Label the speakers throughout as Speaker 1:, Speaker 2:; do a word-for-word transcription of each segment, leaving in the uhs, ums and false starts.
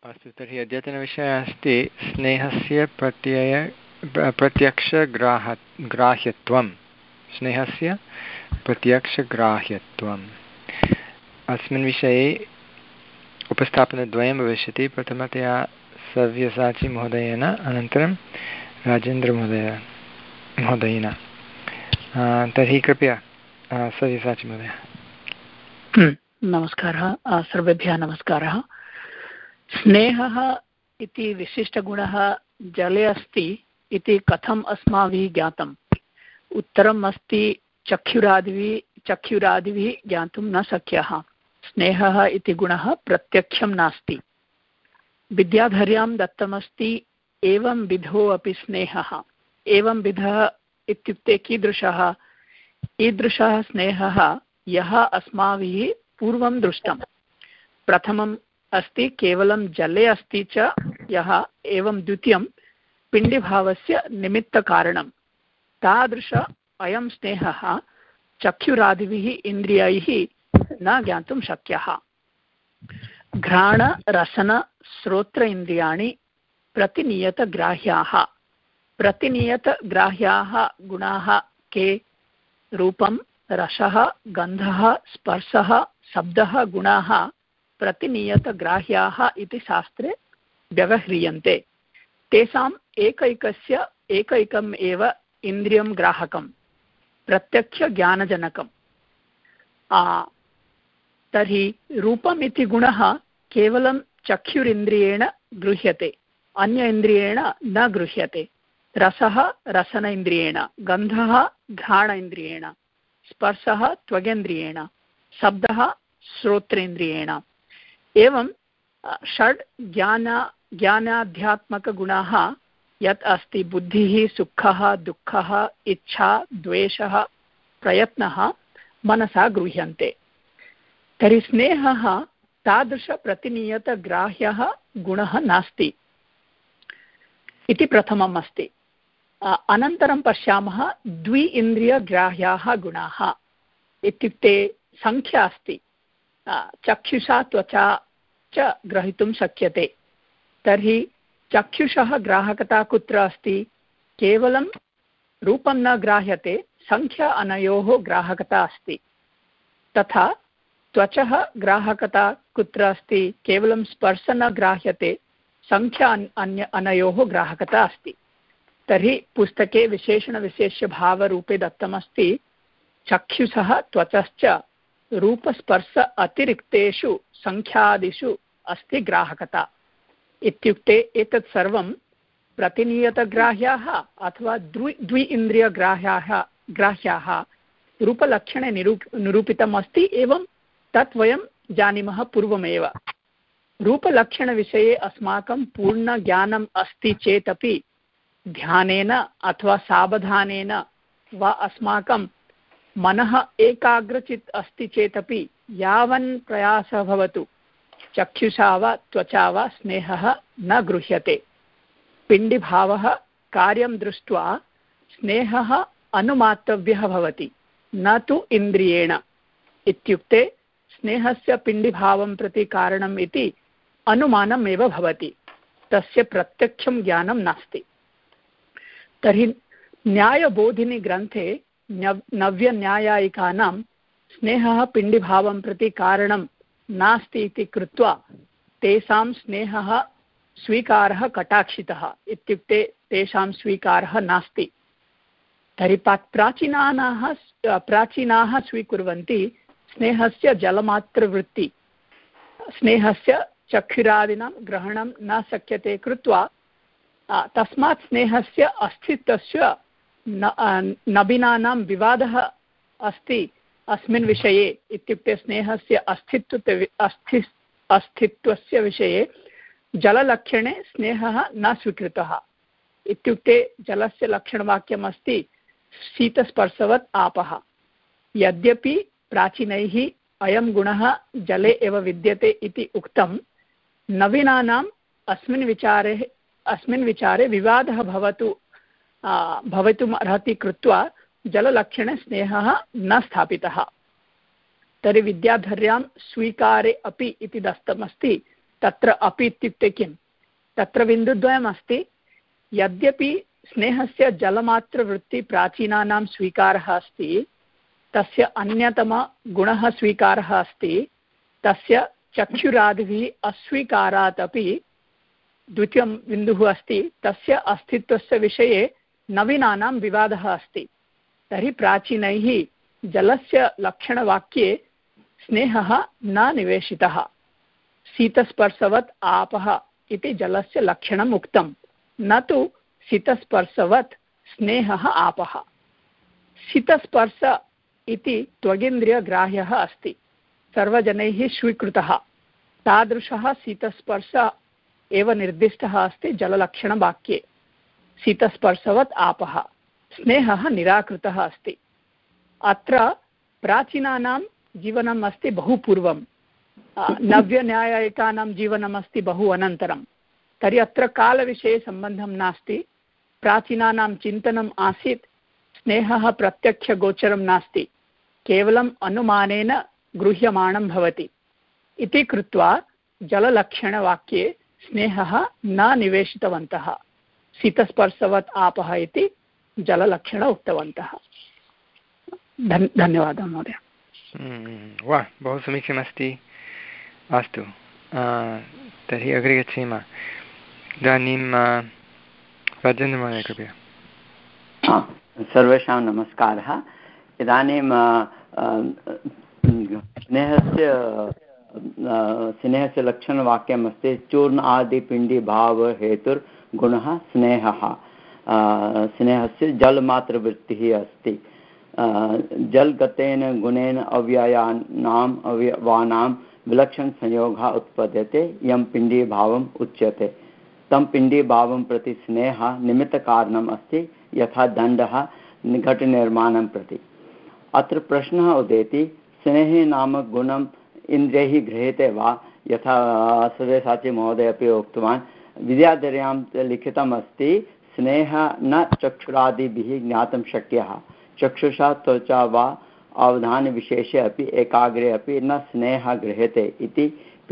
Speaker 1: अस्तु, तर्हि अद्यतनविषयः अस्ति स्नेहस्य प्रत्यय प्रत्यक्षग्राह ग्राह्यत्वं स्नेहस्य प्रत्यक्षग्राह्यत्वम्। अस्मिन् विषये उपस्थापनद्वयं भविष्यति। प्रथमतया सव्यसाची महोदयेन, अनन्तरं राजेन्द्रमहोदय महोदयेन। तर्हि कृपया सव्यसाची महोदय।
Speaker 2: नमस्कारः, सर्वेभ्यः नमस्कारः। स्नेहः इति विशिष्टगुणः जले अस्ति इति कथम् अस्माभिः ज्ञातम्? उत्तरम् अस्ति चक्षुरादिभिः चक्षुरादिभिः ज्ञातुं न शक्यः। स्नेहः इति गुणः प्रत्यक्षं नास्ति। विद्याधर्यां दत्तमस्ति एवं विधो अपि स्नेहः। एवं विधः इत्युक्ते कीदृशः? ईदृशः स्नेहः यः अस्माभिः पूर्वं दृष्टं। प्रथमम् अस्ति केवलं जले अस्ति च यः, एवं द्वितीयं पिण्डिभावस्य निमित्तकारणं। तादृश अयं स्नेहः चक्षुरादिभिः इन्द्रियैः न ज्ञातुं शक्यः। घ्राण रसन श्रोत्र इन्द्रियाणि प्रतिनियतग्राह्याः। प्रतिनियतग्राह्याः गुणाः के? रूपं, रसः, गन्धः, स्पर्शः, शब्दः गुणाः प्रतिनियतग्राह्याः इति शास्त्रे व्यवह्रियन्ते। तेषाम् एकैकस्य एकैकम् एव इन्द्रियं ग्राहकं, प्रत्यक्षज्ञानजनकम्। तर्हि रूपम् इति गुणः केवलं चक्षुरिन्द्रियेण गृह्यते, अन्य इन्द्रियेण न गृह्यते। रसः रसन इन्द्रियेण, गन्धः घ्राण इन्द्रियेण, स्पर्शः त्वगेन्द्रियेण, शब्दः श्रोत्रेन्द्रियेण। एवं षड् ज्ञान ज्ञानाध्यात्मकगुणाः यत् अस्ति बुद्धिः, सुखः, दुःखः, इच्छा, द्वेषः, प्रयत्नः मनसा गृह्यन्ते। तर्हि स्नेहः तादृशप्रतिनियतग्राह्यः गुणः नास्ति इति प्रथमम् अस्ति। अनन्तरं पश्यामः द्वि इन्द्रियग्राह्याः गुणाः इत्युक्ते संख्या अस्ति। चक्षुषा त्वचा च ग्रहीतुं शक्यते। तर्हि चक्षुषः ग्राहकता कुत्र अस्ति? केवलं रूपं न ग्राह्यते, संख्या अनयोः ग्राहकता अस्ति। तथा त्वचः ग्राहकता कुत्र अस्ति? केवलं स्पर्श न ग्राह्यते, संख्या अन्य अनयोः ग्राहकता अस्ति। तर्हि पुस्तके विशेषणविशेष्यभावरूपे दत्तमस्ति चक्षुषः त्वचश्च रूपस्पर्श अतिरिक्तेषु संख्यादिषु अस्ति ग्राहकता। इत्युक्ते एतत् सर्वं प्रतिनियतग्राह्याः अथवा द्वि द्वि इन्द्रियग्राह्याः ग्राह्याः रूपलक्षणे निरूप निरूपितम् अस्ति। एवं तत् वयं जानीमः पूर्वमेव। रूपलक्षणविषये अस्माकं पूर्णज्ञानम् अस्ति चेदपि ध्यानेन अथवा सावधानेन वा अस्माकं मनः एकाग्रचित् अस्ति चेदपि यावन् प्रयासः भवतु चक्षुषा वा त्वचा वा स्नेहः न गृह्यते। पिण्डिभावः कार्यं दृष्ट्वा स्नेहः अनुमातव्यः भवति, न तु इन्द्रियेण। इत्युक्ते स्नेहस्य पिण्डिभावं प्रति कारणम् इति अनुमानम् एव भवति, तस्य प्रत्यक्षं ज्ञानं नास्ति। तर्हि न्यायबोधिनी ग्रन्थे नव्यन्यायायिकानां स्नेहः पिण्डिभावं प्रति कारणं नास्ति इति कृत्वा तेषां स्नेहः स्वीकारः कटाक्षितः। इत्युक्ते तेषां स्वीकारः नास्ति। तर्हि प्राचीनाः प्राचीनाः स्वीकुर्वन्ति स्नेहस्य जलमात्रवृत्ति, स्नेहस्य चक्षुरादीनां ग्रहणं न शक्यते कृत्वा तस्मात् स्नेहस्य अस्तित्वस्य नवीनानां विवादः अस्ति अस्मिन् विषये। इत्युक्ते स्नेहस्य अस्तित्व अस्ति अस्तित्वस्य विषये जललक्षणे स्नेहः न स्वीकृतः। इत्युक्ते जलस्य लक्षणवाक्यम् अस्ति शीतस्पर्शवत् आपः। यद्यपि प्राचीनैः अयं गुणः जले एव विद्यते इति उक्तं, नवीनानाम् अस्मिन् विचारे अस्मिन् विचारे विवादः भवतु भवितुम् अर्हति कृत्वा जललक्षणे स्नेहः न स्थापितः। तर्हि विद्याधर्यां स्वीकारे अपि इति दत्तमस्ति तत्र अपि इत्युक्ते किं? तत्र बिन्दुद्वयम् अस्ति। यद्यपि स्नेहस्य जलमात्रवृत्तिप्राचीनानां स्वीकारः अस्ति, तस्य अन्यतमगुणः स्वीकारः अस्ति, तस्य चक्षुरादिभिः अस्वीकारात् अपि द्वितीयं बिन्दुः अस्ति, तस्य अस्तित्वस्य विषये नवीनानां विवादः अस्ति। तर्हि प्राचीनैः जलस्य लक्षणवाक्ये स्नेहः न निवेशितः। शीतस्पर्शवत् आपः इति जलस्य लक्षणम् उक्तं, न तु शीतस्पर्शवत् स्नेहः आपः। शीतस्पर्श इति त्वगिन्द्रियग्राह्यः अस्ति, सर्वजनैः स्वीकृतः। तादृशः शीतस्पर्श एव निर्दिष्टः अस्ति जललक्षणवाक्ये। शीतस्पर्शवत् आपः, स्नेहः निराकृतः अस्ति। अत्र प्राचीनानां जीवनम् अस्ति बहु पूर्वं, नव्यन्यायिकानां जीवनम् अस्ति बहु अनन्तरं। तर्हि अत्र कालविषये सम्बन्धं नास्ति। प्राचीनानां चिन्तनम् आसीत् स्नेहः प्रत्यक्षगोचरं नास्ति, केवलम् अनुमानेन गृह्यमाणं भवति इति कृत्वा जललक्षणवाक्ये स्नेहः न निवेशितवन्तः। शीतस्पर्शवत् आपः इति जललक्षण उक्तवन्तः। धन् धन्यवादः महोदय।
Speaker 1: वा, बहु समीचीनमस्ति। अस्तु, तर्हि अग्रे गच्छेम। इदानीं राजेन्द्रमहोदय कृपया।
Speaker 3: सर्वेषां नमस्कारः। इदानीं स्नेहस्य स्नेहस्य लक्षणवाक्यम् अस्ति चूर्ण आदिपिण्डी भाव हेतुर्गुणः स्नेहः। स्नेहस्य जलमात्रवृत्तिः अस्ति। जलगतेन गुणेन अव्ययानाम् अवयवानां विलक्षणसंयोगः उत्पद्यते यं पिण्डीभावम् उच्यते। तं पिण्डीभावं प्रति स्नेहः निमित्तकारणम् अस्ति, यथा दण्डः घटनिर्माणं प्रति। अत्र प्रश्नः उदेति, स्नेहे नाम गुणम् इन्द्रियैः गृह्यते वा? यथा सव्यसाची महोदय अपि उक्तवान्, विद्याधर्यां लिखितम् अस्ति, स्नेहः न चक्षुरादिभिः ज्ञातुं शक्यः। चक्षुषा त्वचा वा अवधानविशेषे अपि एकाग्रे अपि न स्नेहः गृह्यते इति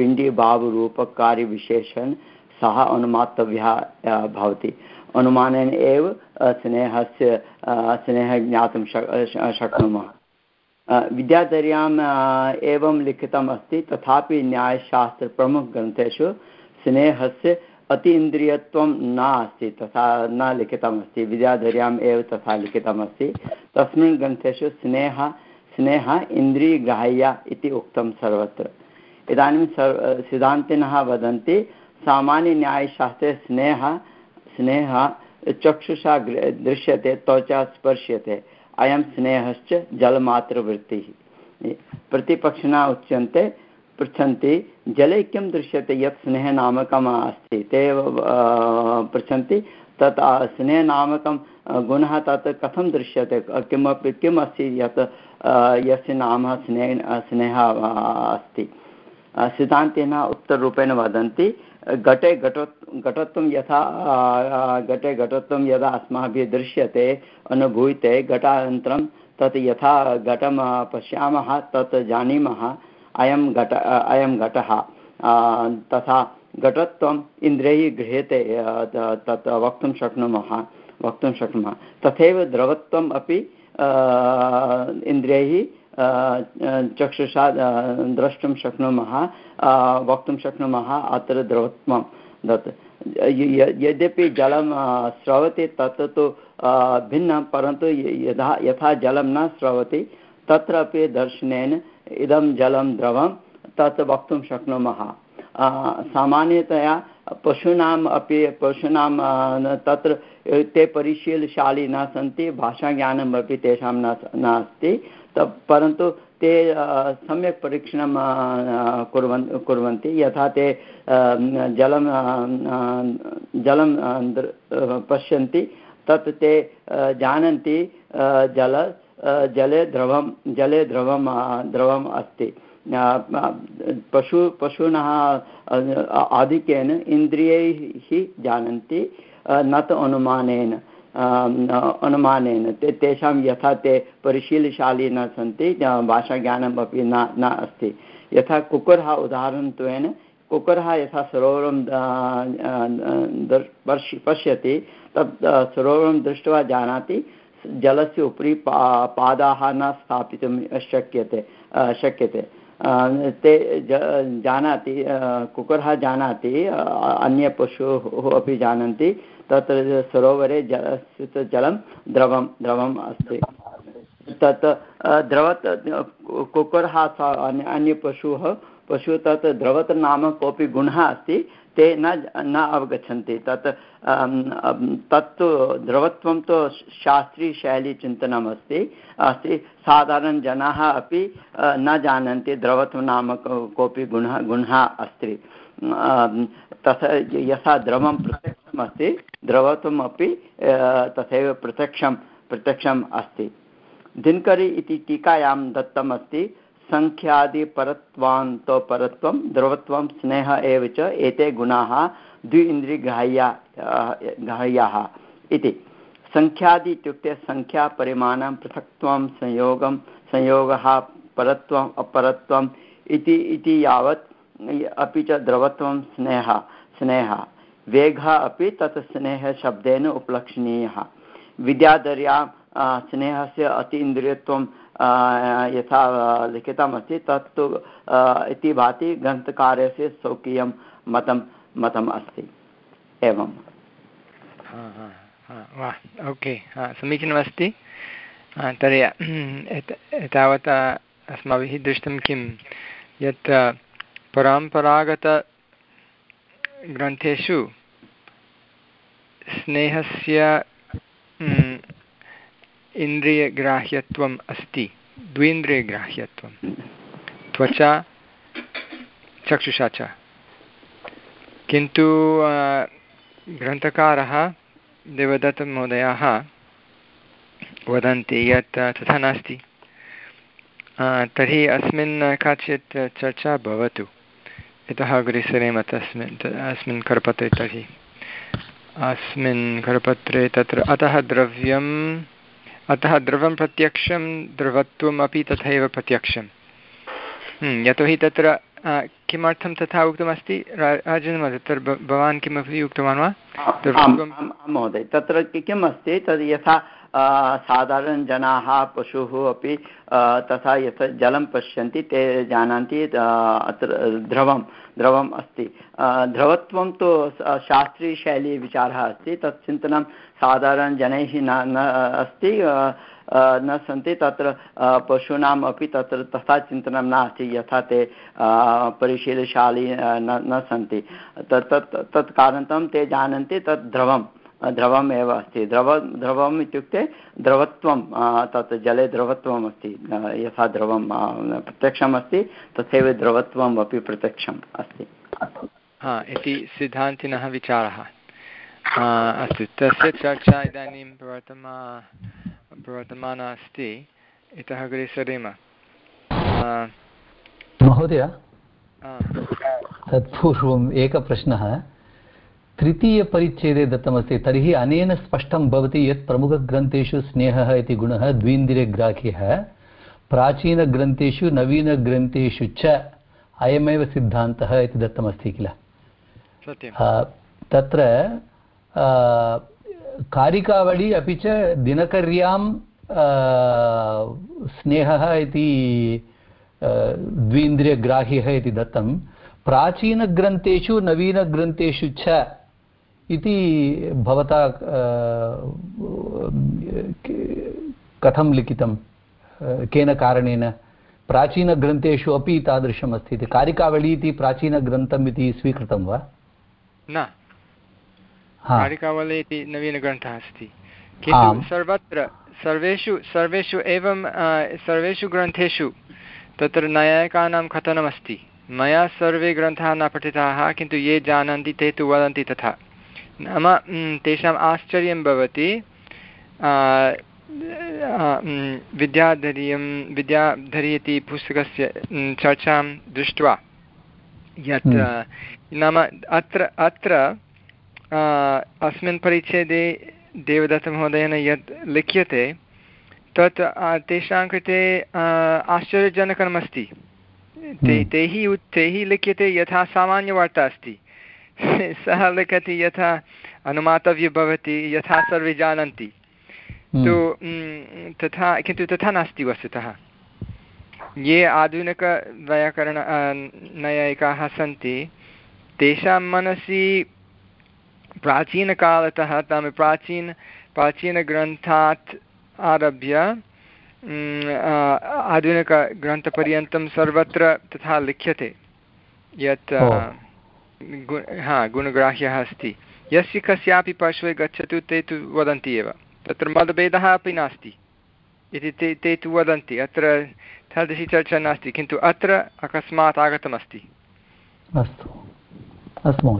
Speaker 3: पिण्डीभावरूपकार्यविशेषेण सः अनुमातव्यः भवति। अनुमानेन एव स्नेहस्य स्नेहः ज्ञातुं शक्नुमः। विद्याधर्याम् एवं लिखितम् अस्ति, तथापि न्यायशास्त्रप्रमुखग्रन्थेषु स्नेहस्य अतीन्द्रियत्वं नास्ति, तथा न लिखितमस्ति। विद्याधर्याम् एव तथा लिखितमस्ति। तस्मिन् ग्रन्थेषु स्नेहः स्नेहः इन्द्रियग्राह्यः इति उक्तं सर्वत्र। इदानीं सर्व सिद्धान्तिनः वदन्ति, सामान्यन्यायशास्त्रे स्नेहः स्नेहः चक्षुषा दृश्यते, त्वचा स्पर्श्यते, अयं स्नेहश्च जलमात्रवृत्तिः। प्रतिपक्षिणः उच्यन्ते, पृच्छन्ति, जले किं दृश्यते यत् स्नेहनामकम् अस्ति? ते पृच्छन्ति, तत् स्नेहनामकं गुणः तत् कथं दृश्यते? किमपि किम् अस्ति यत् यस्य नाम स्नेह स्नेहः अस्ति? सिद्धान्तिनः उत्तररूपेण वदन्ति, घटे घटो घटत्वं यथा घटे घटत्वं यदा अस्माभिः दृश्यते अनुभूयते, घटानन्तरं तत् यथा घटं पश्यामः तत् जानीमः, अयं घट अयं घटः। तथा घटत्वम् इन्द्रियैः गृह्यते, तत् वक्तुं शक्नुमः वक्तुं शक्नुमः तथैव द्रवत्वम् अपि इन्द्रियैः चक्षुषा द्रष्टुं शक्नुमः, वक्तुं शक्नुमः। अत्र द्रवत्वं दत् यद्यपि जलं स्रवति तत् तु भिन्नं, परन्तु यथा यथा जलं न स्रवति तत्र अपि दर्शनेन इदं जलं द्रवं तत् वक्तुं शक्नुमः। सामान्यतया पशूनाम् अपि पशूनां तत्र ते परिशीलशाली न सन्ति, भाषाज्ञानम् अपि तेषां न नास्ति, परन्तु ते सम्यक् परीक्षणं कुर्वन् कुर्वन्ति। यथा ते जलं जलं पश्यन्ति तत् ते जानन्ति जल जले द्रवं जले द्रवं द्रवम् अस्ति। पशु पशूनः आधिक्येन इन्द्रियैः जानन्ति, न तु अनुमानेन अनुमानेन ते तेषां यथा ते परिशीलशाली न सन्ति, भाषाज्ञानम् अपि न न अस्ति। यथा कुक्कुरः उदाहरणत्वेन कुक्कुरः यथा सरोवरं पश्यति तत् सरोवरं दृष्ट्वा जानाति जलस्य उपरि पा पादाः न स्थापितुं शक्यते शक्यते ते जानाति कुक्कुरः जानाति अन्य पशुः अपि जानन्ति तत्र सरोवरे जलस्य जलं द्रवं द्रवम् अस्ति तत् द्रवत् कुक्कुरः अन्य पशुः पशु तत् द्रवत् नाम कोऽपि गुणः अस्ति ते न न अवगच्छन्ति तत् तत्तु द्रवत्वं तु शास्त्रीयशैलीचिन्तनम् अस्ति अस्ति साधारणजनाः अपि न जानन्ति द्रवत्वं नाम कोऽपि गुणः गुणः अस्ति तथा यथा द्रवं प्रत्यक्षम् अस्ति द्रवत्वम् अपि तथैव प्रत्यक्षं प्रत्यक्षम् अस्ति दिनकरी इति टीकायां दत्तम् अस्ति संख्यादिपरत्वान्तो परत्वं द्रवत्वं स्नेह एव च एते गुणाः द्वि इन्द्रियग्राह्या ग्राह्याः इति संख्यादि इत्युक्ते संख्या परिमाणं पृथक्त्वं संयोगं संयोगः परत्वम् अपरत्वम् इति इति यावत् अपि च द्रवत्वं स्नेह स्नेह वेगः अपि तत् स्नेहशब्देन उपलक्षणीयः विद्याधर्यां स्नेहस्य अतीन्द्रियत्वं यथा लिखितमस्ति तत्तु इति भाति ग्रन्थकारस्य स्वकीयं मतं मतम् अस्ति एवं
Speaker 1: ओके समीचीनमस्ति तर्हि एतावता अस्माभिः दृष्टं किं यत् परम्परागतग्रन्थेषु स्नेहस्य इन्द्रियग्राह्यत्वम् अस्ति द्वीन्द्रियग्राह्यत्वं त्वचा चक्षुषा च किन्तु ग्रन्थकारः देवदत्तमहोदयाः वदन्ति यत् तथा नास्ति तर्हि अस्मिन् काचित् चर्चा भवतु यतः अग्रे सरेम तस्मिन् अस्मिन् करपत्रे तर्हि अस्मिन् करपत्रे तत्र अतः द्रव्यम् अतः द्रवं प्रत्यक्षं द्रवत्वम् अपि तथैव प्रत्यक्षं यतोहि तत्र किमर्थं तथा उक्तमस्ति राजन् तत्र भवान् किमपि उक्तवान् वा
Speaker 3: महोदय तत्र किम् अस्ति तद् यथा साधारणजनाः पशुः अपि तथा यथा जलं पश्यन्ति ते जानन्ति अत्र द्रवं द्रवम् अस्ति द्रवत्वं तु शास्त्रीयशैलीविचारः अस्ति तत् चिन्तनं साधारणजनैः न न अस्ति न सन्ति तत्र पशूनाम् अपि तत्र तथा चिन्तनं नास्ति यथा ते परिशीलशाली न न सन्ति तत् तत् तत् कारणं ते जानन्ति तत् द्रवं द्रवम् एव अस्ति द्रव द्रवम् इत्युक्ते द्रवत्वं तत् जले द्रवत्वम् अस्ति यथा द्रवं प्रत्यक्षम् अस्ति तथैव द्रवत्वम् अपि प्रत्यक्षम् अस्ति
Speaker 1: हा इति सिद्धान्तिनः विचारः अस्तु तस्य चर्चा इदानीं प्रवर्तमा प्रवर्तमाना अस्ति इतः अग्रे सरेम
Speaker 4: महोदय तत्पूर्वम् एकः प्रश्नः तृतीयपरिच्छेदे दत्तमस्ति तर्हि अनेन स्पष्टं भवति यत् प्रमुखग्रन्थेषु स्नेहः इति गुणः द्वीन्द्रियग्राह्यः प्राचीनग्रन्थेषु नवीनग्रन्थेषु च अयमेव सिद्धान्तः इति दत्तमस्ति किल तत्र कारिकावळि अपि च दिनकर्यां स्नेहः इति द्वीन्द्रियग्राह्यः इति दत्तं प्राचीनग्रन्थेषु नवीनग्रन्थेषु च इति भवता कथं लिखितं केन कारणेन प्राचीनग्रन्थेषु अपि तादृशम् अस्ति इति कारिकावळि इति प्राचीनग्रन्थम् इति स्वीकृतं वा
Speaker 1: न कारिकावळि इति नवीनग्रन्थः अस्ति किन्तु सर्वत्र सर्वेषु सर्वेषु एवं सर्वेषु ग्रन्थेषु तत्र नैयायिकानां कथनमस्ति मया सर्वे ग्रन्थाः न पठिताः किन्तु ये जानन्ति ते तु वदन्ति तथा नाम तेषाम् आश्चर्यं भवति विद्याधर्यं विद्याधरी इति पुस्तकस्य चर्चां दृष्ट्वा यत् नाम अत्र अत्र अस्मिन् परिच्छेदे देवदत्तमहोदयेन यत् लिख्यते तत् तेषां कृते आश्चर्यजनकमस्ति तैः तैः लिख्यते यथा सामान्यवार्ता अस्ति, सः लिखति यथा अनुमातव्य भवति, यथा सर्वे जानन्ति। तु तथा किन्तु तथा नास्ति वस्तुतः। ये आधुनिकवैयाकरण नैयायिकाः सन्ति तेषां मनसि प्राचीनकालतः तां प्राचीन प्राचीनग्रन्थात् आरभ्य आधुनिकग्रन्थपर्यन्तं सर्वत्र तथा लिख्यते यत् हा गुणग्राह्यः अस्ति। यस्य कस्यापि पार्श्वे गच्छतु ते तु वदन्ति एव, तत्र मतभेदः अपि नास्ति इति ते ते तु वदन्ति। अत्र तादृशी चर्चा नास्ति, किन्तु अत्र अकस्मात् आगतमस्ति।
Speaker 4: अस्तु अस्तु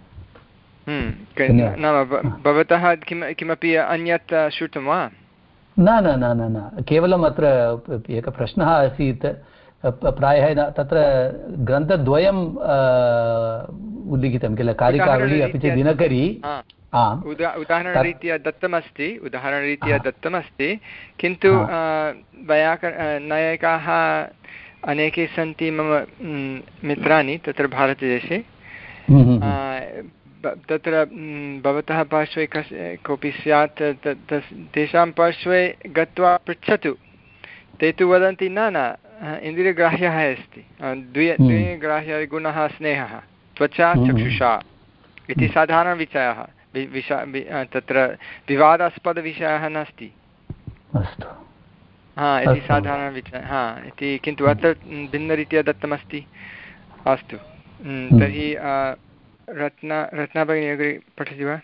Speaker 1: नाम भवतः किं किमपि अन्यत् श्रुतं वा?
Speaker 4: न न न न न केवलम् अत्र एकः प्रश्नः आसीत्, प्रायः तत्र ग्रन्थद्वयं उल्लिखितं किल, कारिकावली अपि च दिनकरी।
Speaker 1: उदाहरणरीत्या दत्तमस्ति उदाहरणरीत्या दत्तमस्ति किन्तु वैयाकर नैयायिकाः अनेके सन्ति मम मित्राणि तत्र भारतदेशे। तत्र भवतः पार्श्वे कस् कोऽपि स्यात् तेषां पार्श्वे गत्वा पृच्छतु, ते तु वदन्ति न न इन्द्रियग्राह्यः अस्ति, द्वि द्विग्राह्यः गुणः स्नेहः त्वचा चक्षुषा इति साधारणविषयः, विषय तत्र विवादास्पदविषयः नास्ति।
Speaker 4: अस्तु
Speaker 1: हा इति साधारणविषयः हा इति, किन्तु अत्र भिन्नरीत्या दत्तमस्ति। अस्तु तर्हि रत्ना रत्ना भगिनी अग्रे पठति वा?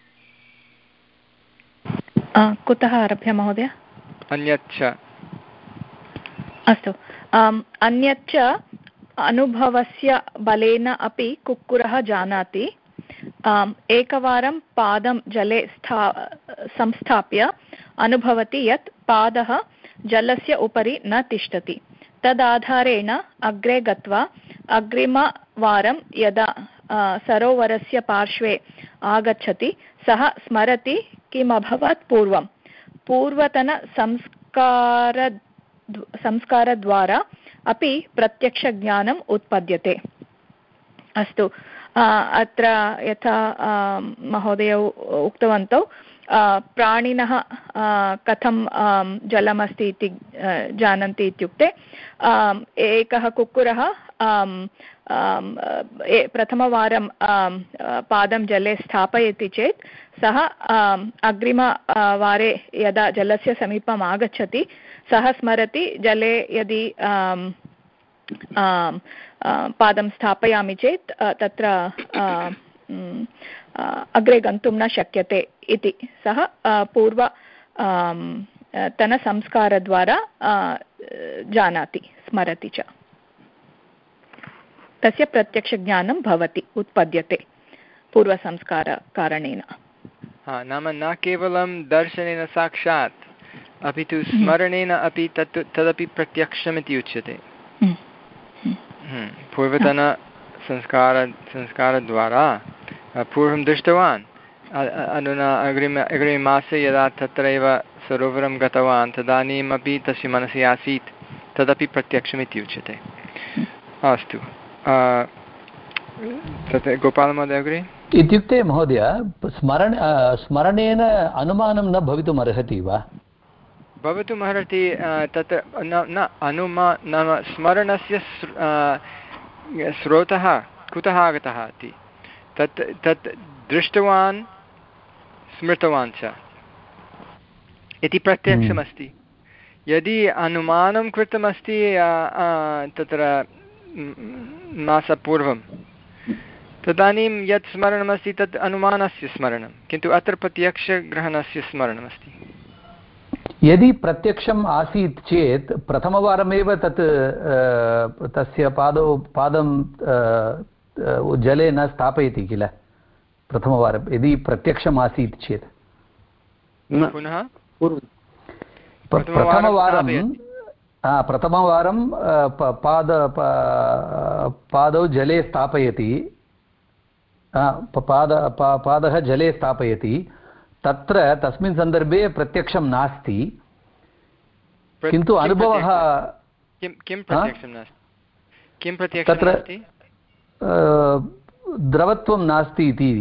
Speaker 5: कुतः आरभ्य महोदय?
Speaker 1: अन्यच्च।
Speaker 5: अस्तु, अन्यच्च अनुभवस्य बलेन अपि कुक्कुरः जानाति। एकवारं पादं जले स्था संस्थाप्य अनुभवति यत् पादः जलस्य उपरि न तिष्ठति। तदाधारेण अग्रे गत्वा अग्रिमवारं यदा सरोवरस्य पार्श्वे आगच्छति सः स्मरति किमभवत् पूर्वं। पूर्वतनसंस्कार संस्कारद्वारा अपि प्रत्यक्षज्ञानम् उत्पद्यते। अस्तु, अत्र यथा महोदय उक्तवन्तौ प्राणिनः कथं जलमस्ति इति जानन्ति इत्युक्ते एकः कुक्कुरः प्रथमवारं पादं जले स्थापयति चेत् सः अग्रिमवारे यदा जलस्य समीपम् आगच्छति सः स्मरति जले यदि पादं स्थापयामि चेत् तत्र अग्रे गन्तुं न शक्यते इति सः पूर्व तनसंस्कारद्वारा जानाति, स्मरति च। तस्य प्रत्यक्षज्ञानं भवति, उत्पद्यते पूर्वसंस्कारकारणेन।
Speaker 1: हा, नाम न केवलं दर्शनेन साक्षात् अपि तु स्मरणेन अपि तत् तदपि प्रत्यक्षमिति उच्यते। पूर्वतनसंस्कार संस्कारद्वारा पूर्वं दृष्टवान्, अधुना अग्रिम अग्रिममासे यदा तत्रैव सरोवरं गतवान् तदानीमपि तस्य मनसि आसीत्, तदपि प्रत्यक्षमिति उच्यते। अस्तु, तत् गोपालमहोदय अग्रे।
Speaker 4: इत्युक्ते महोदय स्मरण स्मरणेन अनुमानं न भवितुम् अर्हति वा?
Speaker 1: भवितुम् अर्हति, तत् न अनुमा नाम स्मरणस्य स्रोतः कुतः आगतः इति, तत् तत् दृष्टवान् स्मृतवान् च इति प्रत्यक्षमस्ति। यदि अनुमानं कृतमस्ति तत्र मासपूर्वं तदानीं यत् स्मरणमस्ति तत् अनुमानस्य स्मरणं, किन्तु अत्र प्रत्यक्षग्रहणस्य स्मरणमस्ति।
Speaker 4: यदि प्रत्यक्षम् आसीत् चेत् प्रथमवारमेव तत् तस्य पादौ पादं जले न स्थापयति किल? प्रथमवारं यदि प्रत्यक्षम् आसीत् चेत्
Speaker 1: पुनः
Speaker 4: प्रथमवारं प्रथमवारं पाद पादौ जले स्थापयति, पाद पादः जले स्थापयति, तत्र तस्मिन् सन्दर्भे प्रत्यक्षं नास्ति, किन्तु अनुभवः
Speaker 1: किं किं प्रत्यक्षं नास्ति? किं प्रत्यक्षं नास्ति?
Speaker 4: द्रवत्वं नास्ति इति।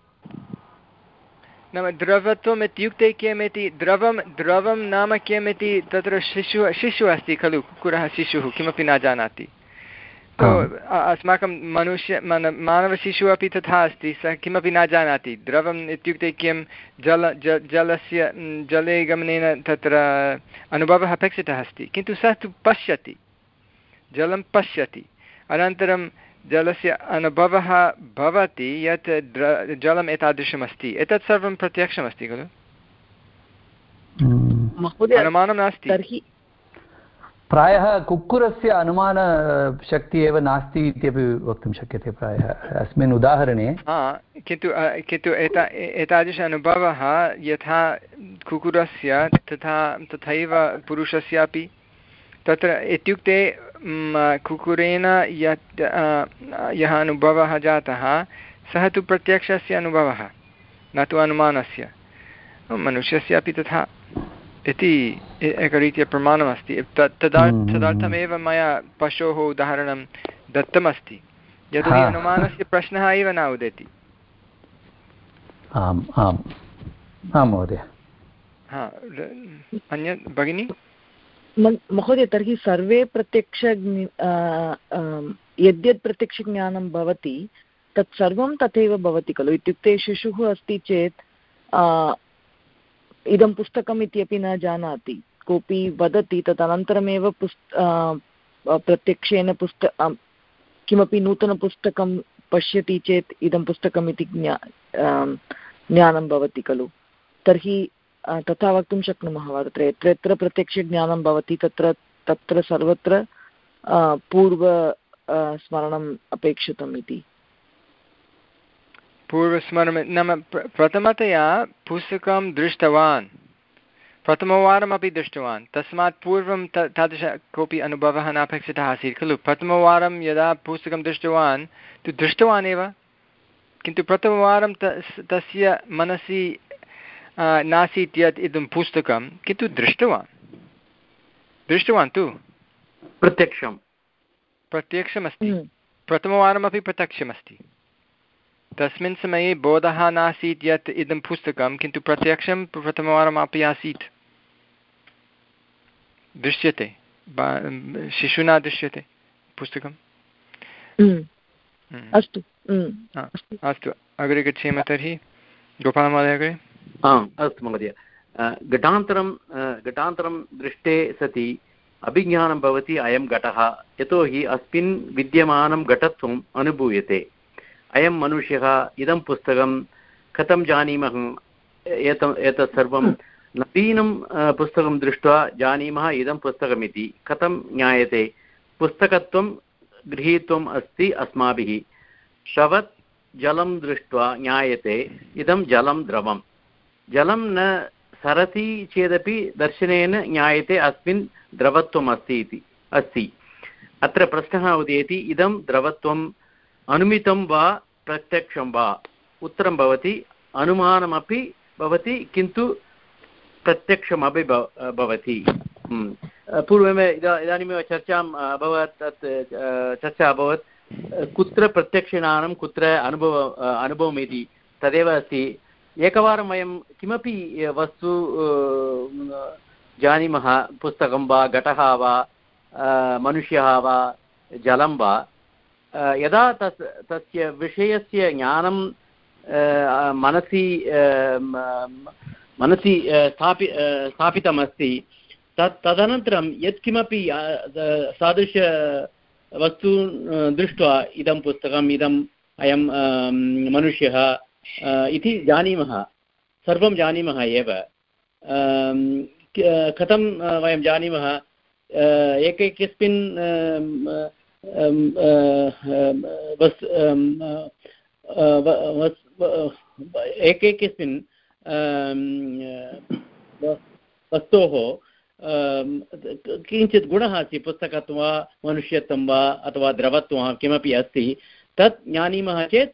Speaker 1: नाम द्रवत्वम् इत्युक्ते किम् इति, द्रवं द्रवं नाम किम् इति तत्र शिशुः शिशुः अस्ति खलु, कुकुरः शिशुः किमपि न जानाति। तो अस्माकं मनुष्य मन मानवशिशुः अपि तथा अस्ति, सः किमपि न जानाति। द्रवम् इत्युक्ते किं, जल ज जलस्य जले गमनेन तत्र अनुभवः अपेक्षितः अस्ति, किन्तु सः तु पश्यति, जलं पश्यति, अनन्तरं जलस्य अनुभवः भवति यत् द्र जलम् एतादृशमस्ति, एतत् सर्वं प्रत्यक्षमस्ति खलु, अनुमानं नास्ति।
Speaker 4: प्रायः कुक्कुरस्य अनुमानशक्तिः एव नास्ति इत्यपि वक्तुं शक्यते प्रायः अस्मिन् उदाहरणे।
Speaker 1: हा, किन्तु किन्तु एता एतादृश अनुभवः यथा कुक्कुरस्य तथा तथैव पुरुषस्यापि, तत्र इत्युक्ते कुक्कुरेण यत् यः अनुभवः जातः सः तु प्रत्यक्षस्य अनुभवः, न तु अनुमानस्य। मनुष्यस्यापि तथा इति एकरीत्या प्रमाणमस्ति। तदा तदर्थमेव मया पशोः उदाहरणं दत्तमस्ति, यतोहि अनुमानस्य प्रश्नः एव न उदेति।
Speaker 4: आम् आम् आं महोदय।
Speaker 1: हा, अन्यत् भगिनी?
Speaker 6: महोदय, तर्हि सर्वे प्रत्यक्ष यद्यत् प्रत्यक्षज्ञानं भवति तत् सर्वं तथैव भवति खलु? इत्युक्ते शिशुः अस्ति चेत् इदं पुस्तकम् इत्यपि न जानाति, कोऽपि वदति तदनन्तरमेव पुस्त प्रत्यक्षेन पुस्त किमपि नूतनपुस्तकं पश्यति चेत् इदं पुस्तकम् इति ज्ञा ज्ञानं भवति खलु? तर्हि तथा वक्तुं शक्नुमः वा? तत्र यत्र यत्र प्रत्यक्षज्ञानं भवति तत्र तत्र सर्वत्र पूर्व स्मरणम् अपेक्षितम् इति।
Speaker 1: पूर्वस्मरणं नाम प्रथमतया पुस्तकं दृष्टवान्, प्रथमवारमपि दृष्टवान्, तस्मात् पूर्वं त तादृश कोऽपि अनुभवः नापेक्षितः आसीत् खलु। प्रथमवारं यदा पुस्तकं दृष्टवान् तु दृष्टवान् एव, किन्तु प्रथमवारं तस्य मनसि नासीत् यत् इदं पुस्तकं, किन्तु दृष्टवान् दृष्टवान् तु
Speaker 3: प्रत्यक्षं
Speaker 1: प्रत्यक्षमस्ति, प्रथमवारमपि प्रत्यक्षमस्ति। तस्मिन् समये बोधः नासीत् यत् इदं पुस्तकं, किन्तु प्रत्यक्षं प्रथमवारमपि आसीत्। दृश्यते, शिशुना दृश्यते पुस्तकं।
Speaker 6: अस्तु
Speaker 1: अस्तु, अग्रे गच्छेम तर्हि। गोपालमहोदय अग्रे।
Speaker 3: अस्तु महोदय। घटान्तरं घटान्तरं दृष्टे सति अभिज्ञानं भवति अयं घटः, यतोहि अस्मिन् विद्यमानं घटत्वम् अनुभूयते। अयं मनुष्यः, इदं पुस्तकं कथं जानीमः? एतत् एतत् सर्वं नवीनं पुस्तकं दृष्ट्वा जानीमः इदं पुस्तकमिति कथं ज्ञायते? पुस्तकत्वं गृहीत्वम् अस्ति अस्माभिः। शवत् जलं दृष्ट्वा ज्ञायते इदं जलं द्रवं। जलं न सरति चेदपि दर्शनेन ज्ञायते अस्मिन् द्रवत्वम् अस्ति इति अस्ति। अत्र प्रश्नः उदेति, इदं द्रवत्वम् अनुमितं वा प्रत्यक्षं वा? उत्तरं भवति अनुमानमपि भवति, किन्तु प्रत्यक्षमपि भवति। पूर्वमेव इदा इदानीमेव चर्चाम् अभवत्, तत् चर्चा अभवत् कुत्र प्रत्यक्षज्ञानं कुत्र अनुभव अनुभवम् इति। तदेव अस्ति। एकवारं वयं किमपि वस्तु जानीमः, पुस्तकं वा घटः वा मनुष्यः वा जलं वा, यदा तस् तस्य विषयस्य ज्ञानं मनसि मनसि स्थापि स्थापितमस्ति, तत् तदनन्तरं यत्किमपि तादृशवस्तु दृष्ट्वा इदं पुस्तकम्, इदम् अयं मनुष्यः इति जानीमः, सर्वं जानीमः एव। कथं वयं जानीमः? एकैकस्मिन् एकैकस्मिन् वस्तोः किञ्चित् गुणः अस्ति, पुस्तकत्वं वा मनुष्यत्वं वा अथवा द्रवत्वं वा किमपि अस्ति, तत् जानीमः चेत्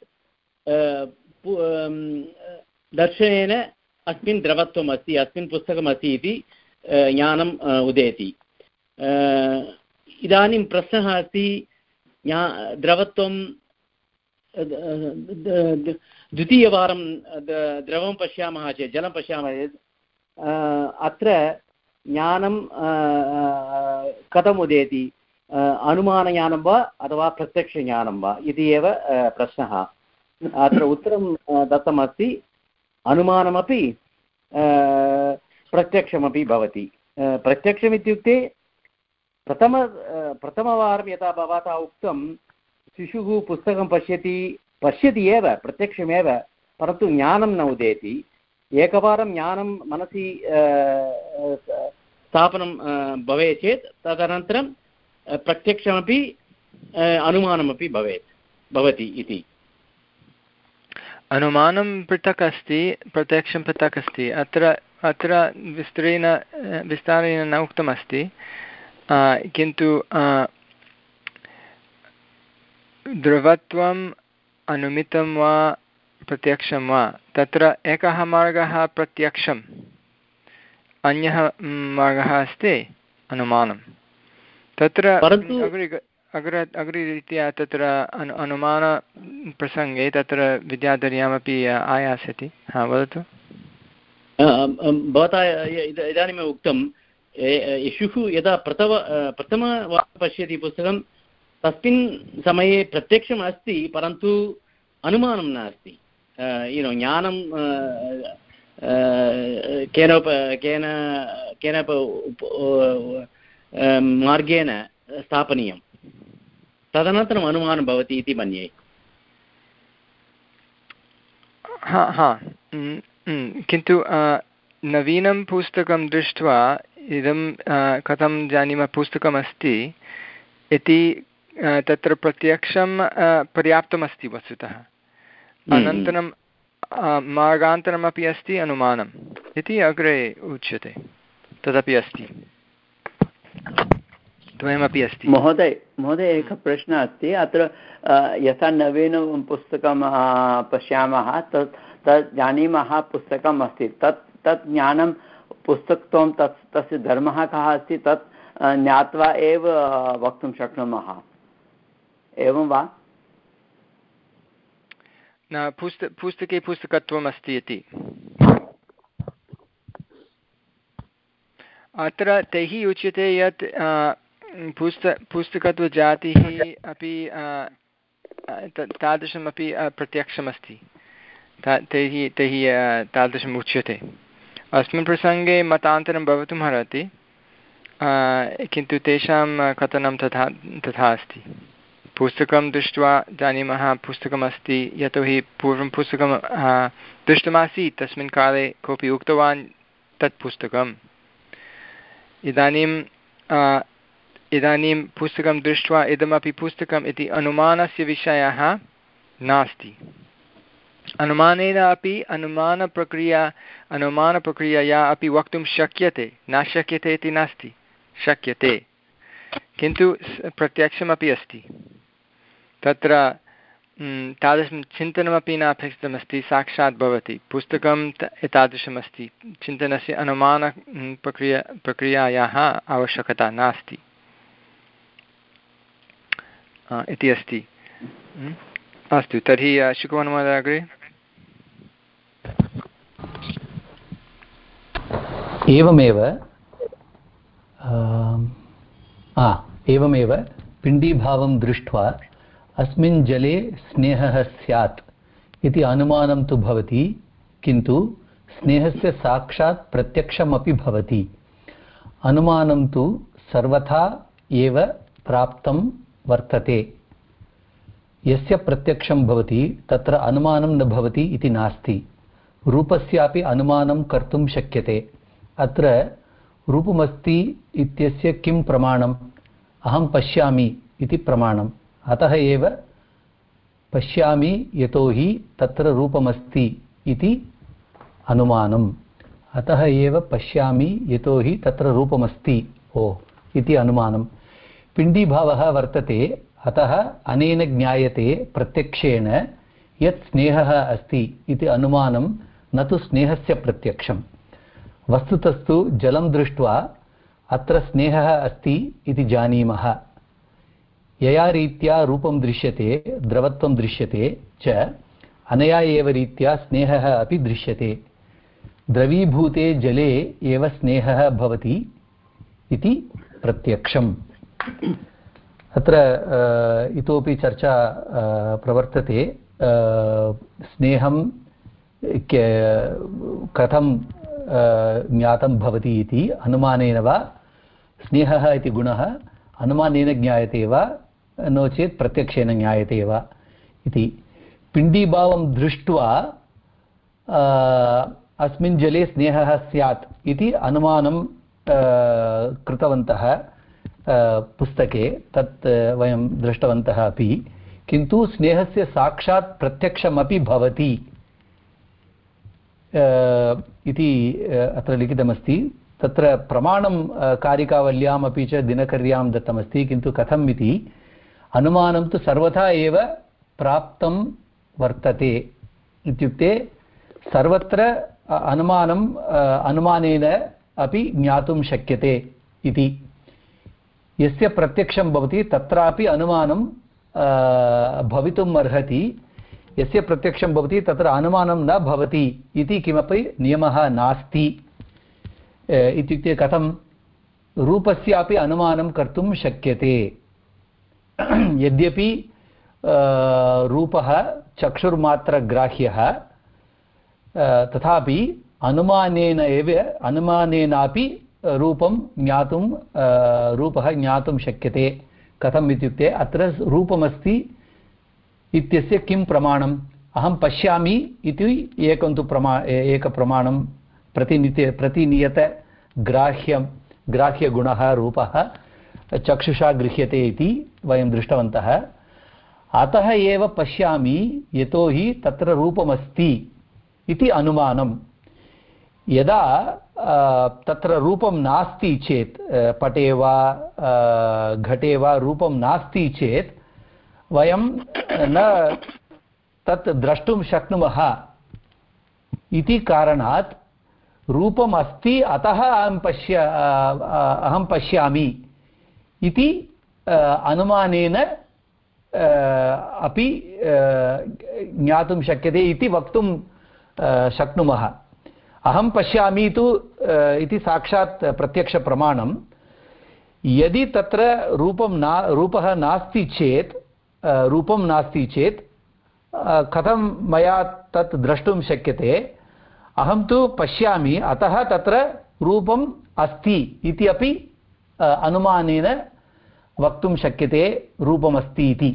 Speaker 3: दर्शनेन अस्मिन् द्रवत्वम् अस्ति, अस्मिन् पुस्तकम् अस्ति इति ज्ञानम् उदेति। इदानीं प्रश्नः अस्ति,
Speaker 7: द्रवत्वं द्वितीयवारं द्रवं पश्यामः चेत् जलं पश्यामः चेत् अत्र ज्ञानं कथम् उदेति अनुमानज्ञानं वा अथवा प्रत्यक्षज्ञानं वा इति एव प्रश्नः अत्र उत्तरं दत्तमस्ति अनुमानमपि प्रत्यक्षमपि भवति प्रत्यक्षमित्युक्ते प्रथम प्रथमवारं यथा भवता उक्तं शिशुः पुस्तकं पश्यति पश्यति एव प्रत्यक्षमेव परन्तु ज्ञानं न उदेति एकवारं ज्ञानं मनसि स्थापनं भवेत् चेत् तदनन्तरं प्रत्यक्षमपि अनुमानमपि भवेत् भवति इति
Speaker 1: अनुमानं पृथक् अस्ति प्रत्यक्षं पृथक् अस्ति अत्र अत्र विस्तरेण विस्तारेण न उक्तमस्ति किन्तु द्रवत्वम् अनुमितं वा प्रत्यक्षं वा तत्र एकः मार्गः प्रत्यक्षम् अन्यः मार्गः अस्ति अनुमानं तत्र अग्रे अग्रे अग्रीरीत्या तत्र अनु अनुमानप्रसङ्गे तत्र विद्याधर्यामपि आयास्यति हा वदतु
Speaker 7: भवता इदानीम् उक्तं शिशुः यदा प्रथम प्रथमवारं पश्यति पुस्तकं तस्मिन् समये प्रत्यक्षम् अस्ति परन्तु अनुमानं नास्ति युनो ज्ञानं केनोप केन केनप मार्गेण स्थापनीयं तदनन्तरम् अनुमानं भवति इति मन्ये
Speaker 1: हा हा किन्तु नवीनं पुस्तकं दृष्ट्वा इदं कथं जानीमः पुस्तकमस्ति इति तत्र प्रत्यक्षं पर्याप्तमस्ति वस्तुतः अनन्तरं मार्गान्तरमपि अस्ति अनुमानम् इति अग्रे उच्यते तदपि अस्ति द्वयमपि अस्ति
Speaker 3: महोदय महोदय एकः प्रश्नः अस्ति अत्र यथा नवीनं पुस्तकं पश्यामः तत् तत् जानीमः पुस्तकम् अस्ति तत् तत् ज्ञानं पुस्तकत्वं तत् तस्य धर्मः कः अस्ति तत् ज्ञात्वा एव वक्तुं शक्नुमः एवं वा
Speaker 1: न पुस्त पुस्तके पुस्तकत्वम् अस्ति इति अत्र तैः उच्यते यत् पुस्त पुस्तकत्वजातिः अपि तादृशमपि प्रत्यक्षमस्ति तैः तैः तादृशम् उच्यते अस्मिन् प्रसङ्गे मतान्तरं भवितुम् अर्हति किन्तु तेषां कथनं तथा तथा अस्ति पुस्तकं दृष्ट्वा जानीमः पुस्तकमस्ति यतोहि पूर्वं पुस्तकं दृष्टमासीत् तस्मिन् काले कोऽपि उक्तवान् तत् पुस्तकम् इदानीं इदानीं पुस्तकं दृष्ट्वा इदमपि पुस्तकम् इति अनुमानस्य विषयः नास्ति अनुमानेन अपि अनुमानप्रक्रिया अनुमानप्रक्रियया अपि वक्तुं शक्यते न शक्यते इति नास्ति शक्यते किन्तु प्रत्यक्षमपि अस्ति तत्र तादृशं चिन्तनमपि न अपेक्षितमस्ति साक्षात् भवति पुस्तकं एतादृशमस्ति चिन्तनस्य अनुमान प्रक्रिया प्रक्रियायाः आवश्यकता नास्ति इति अस्ति अस्तु तर्हि शुकवन् महोदय अग्रे
Speaker 4: एवमेव एवमेव पिण्डीभावं दृष्ट्वा अस्मिन् जले स्नेहः स्यात् इति अनुमानं तु भवति किन्तु स्नेहस्य साक्षात् प्रत्यक्षमपि भवति अनुमानं तु सर्वथा एव प्राप्तं वर्तते यस्य प्रत्यक्षं भवति तत्र अनुमानं न भवति इति नास्ति रूपस्यापि अनुमानं कर्तुं शक्यते अत्र रूपमस्ति इत्यस्य किं प्रमाणम् अहं पश्यामि इति प्रमाणम् अतः एव पश्यामि यतोहि तत्र रूपमस्ति इति अनुमानम् अतः एव पश्यामि यतोहि तत्र रूपमस्ति ओ इति अनुमानं पिण्डीभावः वर्तते अतः अनेन ज्ञायते प्रत्यक्षेण यत् स्नेहः अस्ति इति अनुमानं न तु स्नेहस्य प्रत्यक्षं वस्तुतस्तु जलं दृष्ट्वा अत्र स्नेहः अस्ति इति जानीमः यया रीत्या रूपं दृश्यते द्रवत्वं दृश्यते च अनया एव रीत्या स्नेहः अपि दृश्यते द्रवीभूते जले एव स्नेहः भवति इति प्रत्यक्षम्। अत्र इतोपि चर्चा प्रवर्तते स्नेहं कथं ज्ञातं भवति इति अनुमानेन वा स्नेहः इति गुणः अनुमानेन ज्ञायते वा नो चेत् प्रत्यक्षेन ज्ञायते वा इति। पिण्डीभावं दृष्ट्वा अस्मिन् जले स्नेहः स्यात् इति अनुमानं कृतवन्तः पुस्तके, तत् वयं दृष्टवन्तः अपि, किन्तु स्नेहस्य साक्षात् प्रत्यक्षमपि भवति इति अत्र लिखितमस्ति। तत्र प्रमाणं कारिकावल्याम् अपि च दिनकर्यां दत्तमस्ति, किन्तु कथम् इति अनुमानं तु सर्वथा एव प्राप्तं वर्तते। इत्युक्ते सर्वत्र अनुमानम् अनुमानेन अपि ज्ञातुं शक्यते इति। यस्य प्रत्यक्षं भवति तत्रापि अनुमानं भवितुम् अर्हति, यस्य प्रत्यक्षं भवति तत्र अनुमानं न भवति इति किमपि नियमः नास्ति। इत्युक्ते कथं रूपस्यापि अनुमानं कर्तुं शक्यते। यद्यपि रूपः चक्षुर्मात्रग्राह्यः तथापि अनुमानेन एव अनुमानेनापि रूपं ज्ञातुं रूपः ज्ञातुं शक्यते। कथम् इत्युक्ते अत्र रूपमस्ति इत्यस्य किं प्रमाणम्? अहं पश्यामि इति एकं तु प्रमा एकप्रमाणं प्रतिनित्य प्रतिनियतग्राह्यं ग्राह्यगुणः रूपः चक्षुषा गृह्यते इति वयं दृष्टवन्तः। अतः एव पश्यामि यतोहि तत्र रूपमस्ति इति अनुमानं। यदा तत्र रूपं नास्ति चेत्, पटे वा घटे वा रूपं नास्ति चेत् वयं न तत् द्रष्टुं शक्नुमः इति कारणात् रूपम् अस्ति अतः अहं पश्य अहं पश्यामि इति अनुमानेन अपि ज्ञातुं शक्यते इति वक्तुं शक्नुमः। अहं पश्यामि तु इति साक्षात् प्रत्यक्षप्रमाणं। यदि तत्र रूपं ना रूपः नास्ति चेत् रूपं नास्ति चेत् कथं मया तत् द्रष्टुं शक्यते? अहं तु पश्यामि अतः तत्र रूपम् अस्ति इति अपि अनुमानेन वक्तुं शक्यते, रूपमस्ति इति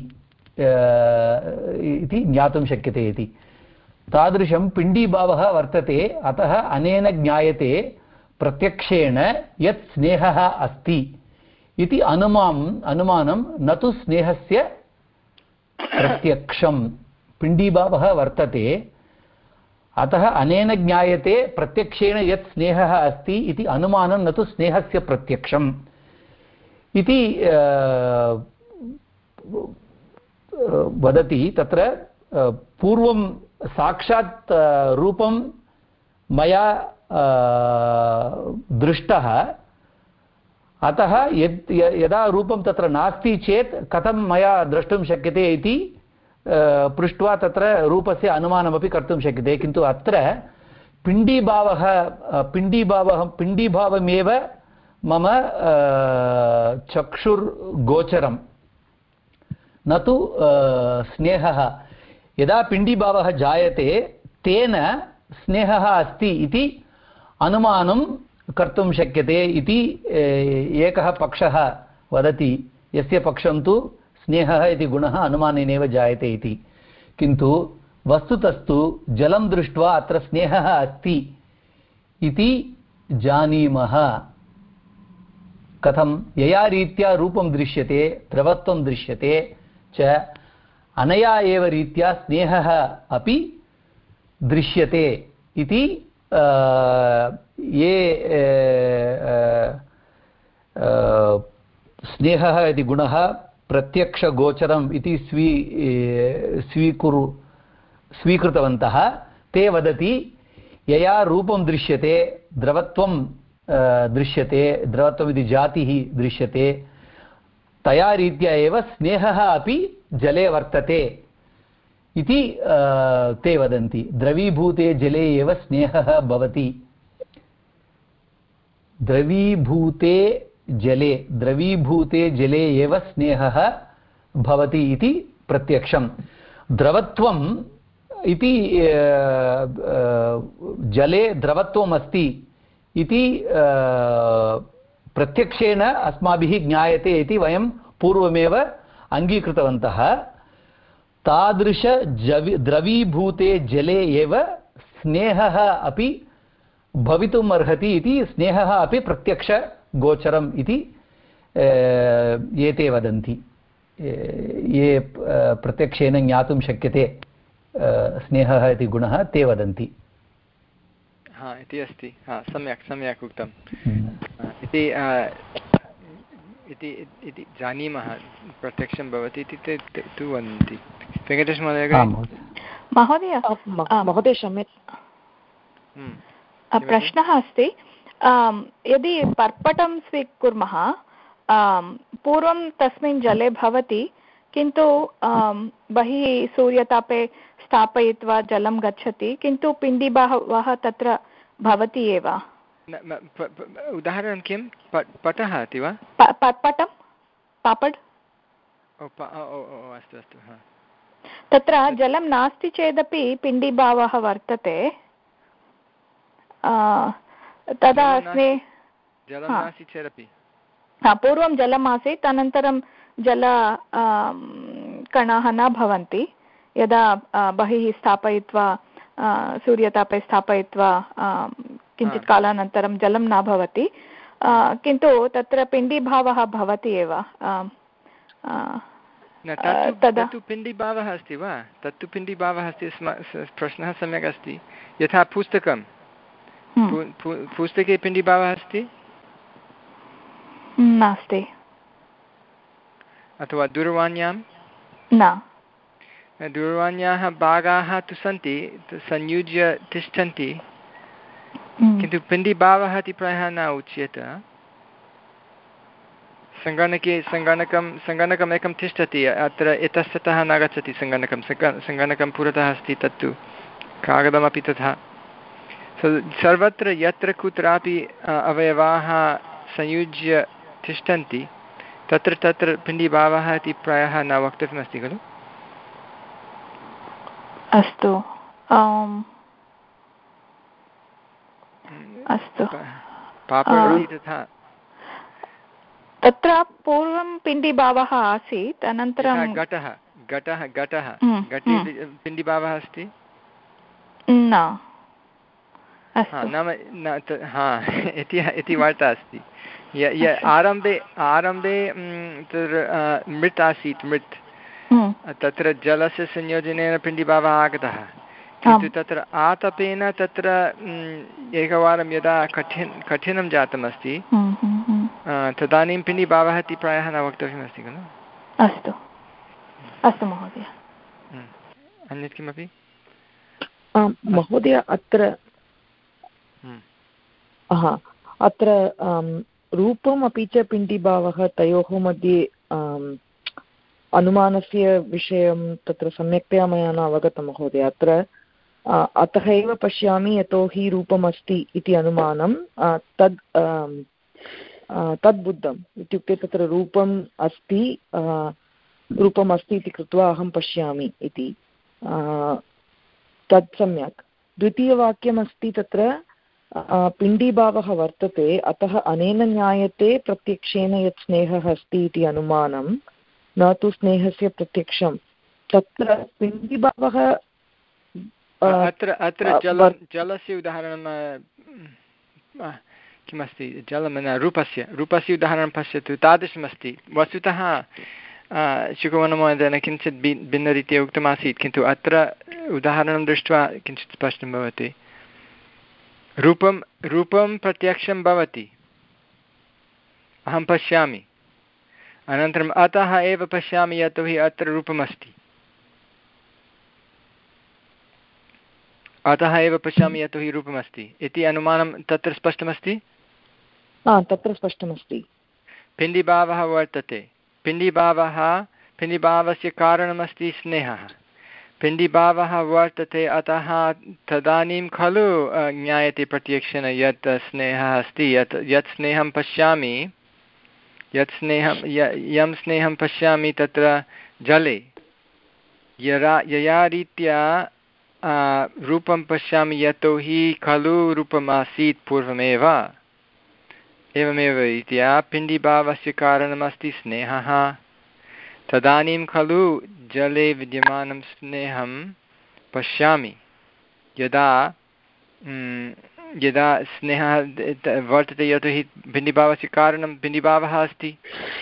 Speaker 4: इति ज्ञातुं शक्यते इति। तादृशं पिण्डीभावः वर्तते। अतः अनेन ज्ञायते प्रत्यक्षेण यत् स्नेहः अस्ति इति अनुमानम् अनुमानं न तु स्नेहस्य प्रत्यक्षं। पिण्डीभावः वर्तते, अतः अनेन ज्ञायते प्रत्यक्षेण यत् स्नेहः अस्ति इति अनुमानं न तु स्नेहस्य प्रत्यक्षम् इति वदति। तत्र पूर्वं साक्षात् रूपं मया दृष्टः, अतः यत् यदा रूपं तत्र नास्ति चेत् कथं मया द्रष्टुं शक्यते इति पृष्ट्वा तत्र रूपस्य अनुमानमपि कर्तुं शक्यते। किन्तु अत्र पिण्डीभावः पिण्डीभावः पिण्डीभावमेव मम चक्षुर्गोचरं, न तु स्नेहः। यदा पिण्डीभावः जायते तेन स्नेहः अस्ति इति अनुमानं कर्तुं शक्यते इति एकः पक्षः वदति, यस्य पक्षं तु स्नेहः इति गुणः अनुमानेनैव जायते इति। किन्तु वस्तुतस्तु जलं दृष्ट्वा अत्र स्नेहः अस्ति इति जानीमः। कथं? यया रीत्या रूपं दृश्यते, द्रवत्वं दृश्यते च अनया एव रीत्या स्नेहः अपि दृश्यते इति ये स्नेहः इति गुणः प्रत्यक्षगोचरम् इति स्वी स्वीकुरु स्वीकृतवन्तः ते वदति यया रूपं दृश्यते, द्रवत्वं दृश्यते, द्रवत्वम् इति जातिः दृश्यते, तया रीत्या एव स्नेहः अपि जले वर्तते इति ते वदन्ति। द्रवीभूते जले एव स्नेहः भवति। द्रवीभूते जले द्रवीभूते जले एव स्नेहः भवति इति प्रत्यक्षं। द्रवत्वम् इति जले द्रवत्वम् अस्ति इति प्रत्यक्षेण अस्माभिः ज्ञायते इति वयं पूर्वमेव अङ्गीकृतवन्तः। तादृश जवि द्रवीभूते जले एव स्नेहः अपि भवितुम् अर्हति इति स्नेहः अपि प्रत्यक्षगोचरम् इति एते वदन्ति। ये प्रत्यक्षेन ज्ञातुं शक्यते स्नेहः इति गुणः ते वदन्ति।
Speaker 1: हा इति अस्ति। हा सम्यक् सम्यक् उक्तम् इति इति इति जानीमः प्रत्यक्षं भवति इति ते तु वदन्ति। वेङ्कटेशमहोदय
Speaker 5: महोदय
Speaker 6: महोदय क्षम्यतां
Speaker 5: प्रश्नः अस्ति। यदि पर्पटं स्वीकुर्मः पूर्वं तस्मिन् जले भवति किन्तु बहिः सूर्यतापे स्थापयित्वा जलं गच्छति किन्तु पिण्डीभावः तत्र भवति एव।
Speaker 1: उदाहरणं किं पटः अस्ति वा
Speaker 5: पर्पटं पापड्
Speaker 1: अस्तु अस्तु
Speaker 5: तत्र जलं नास्ति चेदपि पिण्डीभावः वर्तते तदा स्ने
Speaker 1: जलं नास्ति चेदपि
Speaker 5: पूर्वं जलम् आसीत् अनन्तरं जल कणाः न भवन्ति यदा बहिः स्थापयित्वा सूर्यतापे स्थापयित्वा किञ्चित् कालानन्तरं जलं न भवति किन्तु तत्र पिण्डीभावः भवति एव
Speaker 1: तदा पिण्डीभावः अस्ति वा तत्तु पिण्डीभावः अस्ति प्रश्नः सम्यक् अस्ति यथा पुस्तकं पुस्तके पिण्डीभावः अस्ति
Speaker 5: नास्ति
Speaker 1: अथवा दूरवाण्यां
Speaker 5: न
Speaker 1: दूरवाण्याः भागाः तु सन्ति संयुज्य तिष्ठन्ति किन्तु पिण्डीभावः इति प्रायः न उच्यते। सङ्गणके सङ्गणकं सङ्गणकम् एकं तिष्ठति अत्र इतस्ततः न गच्छति सङ्गणकं सङ्गणकं पुरतः अस्ति तत्तु कागदमपि तथा सर्वत्र यत्र कुत्रापि अवयवाः संयुज्य तिष्ठन्ति तत्र तत्र पिण्डीभावः इति प्रायः न वक्तव्यमस्ति खलु।
Speaker 5: अस्तु अस्तु
Speaker 1: तथा
Speaker 5: तत्र पूर्वं पिण्डीभावः आसीत् अनन्तरं
Speaker 1: घटः घटः घटः घटे पिण्डीभावः अस्ति
Speaker 5: न
Speaker 1: नाम हा इति वार्ता अस्ति। आरम्भे आरम्भे तत्र मृत् आसीत् मृत् तत्र जलस्य संयोजनेन पिण्डीभावः आगतः किन्तु तत्र आतपेन तत्र एकवारं यदा कठिन कठिनं जातमस्ति तदानीं पिण्डीभावः इति प्रायः न वक्तव्यमस्ति खलु।
Speaker 5: अस्तु अस्तु महोदय
Speaker 1: अन्यत् किमपि
Speaker 6: महोदय अत्र अत्र रूपम् अपि च पिण्डीभावः तयोः मध्ये अनुमानस्य विषयं तत्र सम्यक्तया मया न अवगतं महोदय। अत्र अतः एव पश्यामि यतोहि रूपमस्ति इति अनुमानं तद् तद्बुद्धम् इत्युक्ते तत्र रूपम् अस्ति रूपम् अस्ति इति कृत्वा अहं पश्यामि इति तत् सम्यक्। द्वितीयवाक्यमस्ति तत्र पिण्डीभावः वर्तते अतः अनेन ज्ञायते प्रत्यक्षेन यत् स्नेहः अस्ति इति अनुमानं न तु स्नेहस्य प्रत्यक्षं। तत्र पिण्डीभावः
Speaker 1: अत्र अत्र जल जलस्य उदाहरणं किमस्ति जलं न रूपस्य रूपस्य उदाहरणं पश्यतु तादृशमस्ति। वस्तुतः शुकवनमहोदयेन किञ्चित् भि भिन्नरीत्या उक्तमासीत् किन्तु अत्र उदाहरणं दृष्ट्वा किञ्चित् स्पष्टं भवति। रूपं रूपं प्रत्यक्षं भवति अहं पश्यामि अनन्तरम् अतः एव पश्यामि यतोहि अत्र रूपमस्ति अतः एव पश्यामि यतोहि रूपमस्ति इति अनुमानं तत्र स्पष्टमस्ति।
Speaker 6: तत्र स्पष्टमस्ति।
Speaker 1: पिण्डीभावः वर्तते पिण्डिभावः पिण्डिभावस्य कारणमस्ति स्नेहः। पिण्डिभावः वर्तते अतः तदानीं खलु ज्ञायते प्रत्यक्षेण यत् स्नेहः अस्ति। यत् यत् स्नेहं पश्यामि यत् स्नेहं यं स्नेहं पश्यामि तत्र जले यया यया रीत्या रूपं पश्यामि यतोहि खलु रूपमासीत् पूर्वमेव, एवमेव रीत्या पिण्डिभावस्य कारणमस्ति स्नेहः। तदानीं खलु जले विद्यमानं स्नेहं पश्यामि। यदा यदा स्नेहः वर्तते यतोहि पिण्डिभावस्य कारणं पिण्डिभावः अस्ति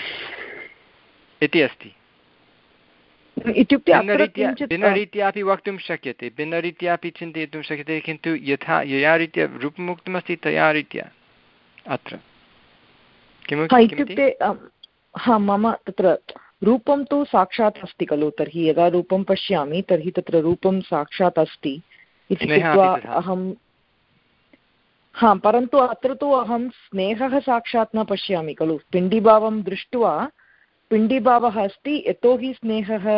Speaker 1: इति अस्ति।
Speaker 6: इत्युक्ते
Speaker 1: भिन्नरीत्या भिन्नरीत्या अपि वक्तुं शक्यते, भिन्नरीत्या अपि चिन्तयितुं शक्यते, किन्तु यथा यया रीत्या रूपमुक्तमस्ति तया रीत्या अत्र
Speaker 6: इत्युक्ते हा मम तत्र रूपं तु साक्षात् अस्ति खलु, तर्हि यदा रूपं पश्यामि तर्हि तत्र रूपं साक्षात् अस्ति इति कृत्वा अहं हा परन्तु अत्र तु अहं स्नेहः साक्षात् न पश्यामि खलु। पिण्डिभावं दृष्ट्वा पिण्डिभावः अस्ति यतोहि स्नेहः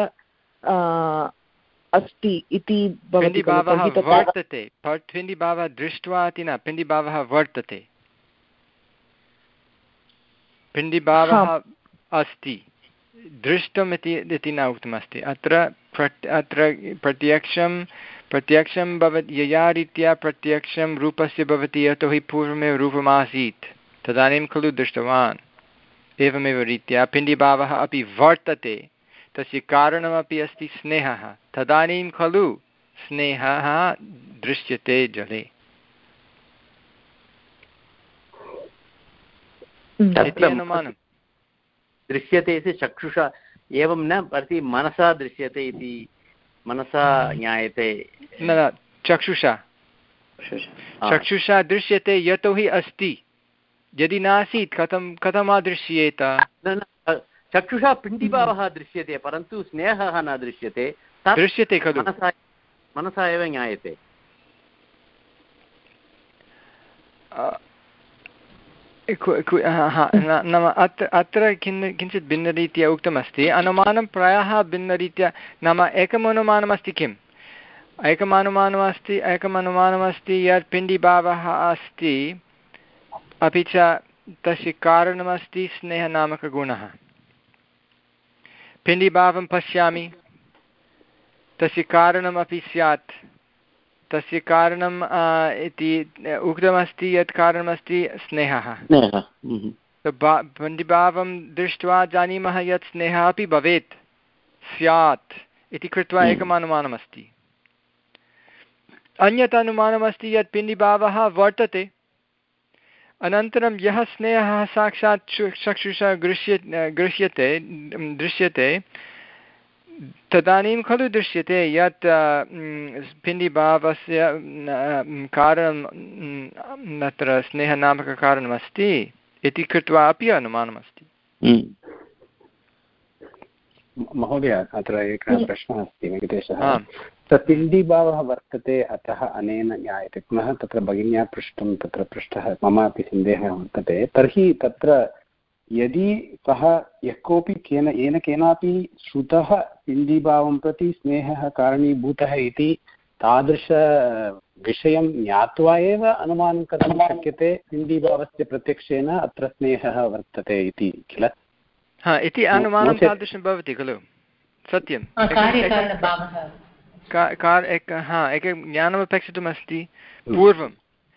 Speaker 6: अस्ति इति
Speaker 1: पिण्डिभावः वर्तते। पिण्डिभावः दृष्ट्वा इति न, पिण्डिभावः वर्तते। पिण्डिभावः अस्ति, दृष्टम् इति इति न उक्तमस्ति अत्र। प्रत् अत्र प्रत्यक्षं प्रत्यक्षं भवति यया रीत्या प्रत्यक्षं रूपस्य भवति यतोहि पूर्वमेव रूपमासीत् तदानीं खलु दृष्टवान्। एवमेव रीत्या पिण्डिभावः अपि वर्तते, तस्य कारणमपि अस्ति स्नेहः, तदानीं खलु स्नेहः दृश्यते जले। अनुमानं
Speaker 7: दृश्यते इति चक्षुषा एवं न प्रति मनसा दृश्यते इति मनसा ज्ञायते
Speaker 1: न न चक्षुषा चक्षुषा दृश्यते यतोहि अस्ति। यदि नासीत् कथं कथम् अदृश्येत?
Speaker 7: चक्षुषा पिण्डिभावः दृश्यते परन्तु स्नेहः न दृश्यते।
Speaker 1: दृश्यते खलु,
Speaker 7: मनसा मनसा एव ज्ञायते।
Speaker 1: नाम अत्र अत्र किं किञ्चित् भिन्नरीत्या उक्तमस्ति। अनुमानं प्रायः भिन्नरीत्या, नाम एकम् अनुमानमस्ति। किम् एकम् अनुमानमस्ति? एकम् अनुमानमस्ति यत् पिण्डिभावः अस्ति, अपि च तस्य कारणमस्ति स्नेहनामकगुणः। पिण्डिभावं पश्यामि, तस्य कारणमपि स्यात्। तस्य कारणम् इति उक्तमस्ति यत् कारणमस्ति स्नेहः। पिण्डिभावं दृष्ट्वा जानीमः यत् स्नेहः अपि भवेत् स्यात् इति कृत्वा एकम् अनुमानमस्ति। अन्यत् अनुमानमस्ति यत् पिण्डिभावः वर्तते, अनन्तरं यः स्नेहः साक्षात् चक्षुषा गृह्य गृह्यते दृश्यते तदानीं खलु दृश्यते यत् पिण्डिभावस्य कारणं अत्र स्नेहनामककारणमस्ति इति कृत्वा अपि अनुमानमस्ति।
Speaker 8: महोदय, अत्र एकः प्रश्नः अस्ति वेङ्कटेशः। पिण्डिभावः वर्तते अतः अनेन ज्ञायते, पुनः तत्र भगिन्या पृष्टं तत्र पृष्टः मम अपि सन्देहः वर्तते। तर्हि तत्र यदि सः यः कोऽपि केन येन केनापि श्रुतः पिण्डिभावं प्रति स्नेहः कारणीभूतः इति तादृशविषयं ज्ञात्वा एव अनुमानं कर्तुं शक्यते पिण्डिभावस्य प्रत्यक्षेन अत्र स्नेहः वर्तते इति किल?
Speaker 1: हा, इति अनुमानं तादृशं भवति खलु। सत्यं, हा, एकं ज्ञानमपेक्षितमस्ति पूर्वं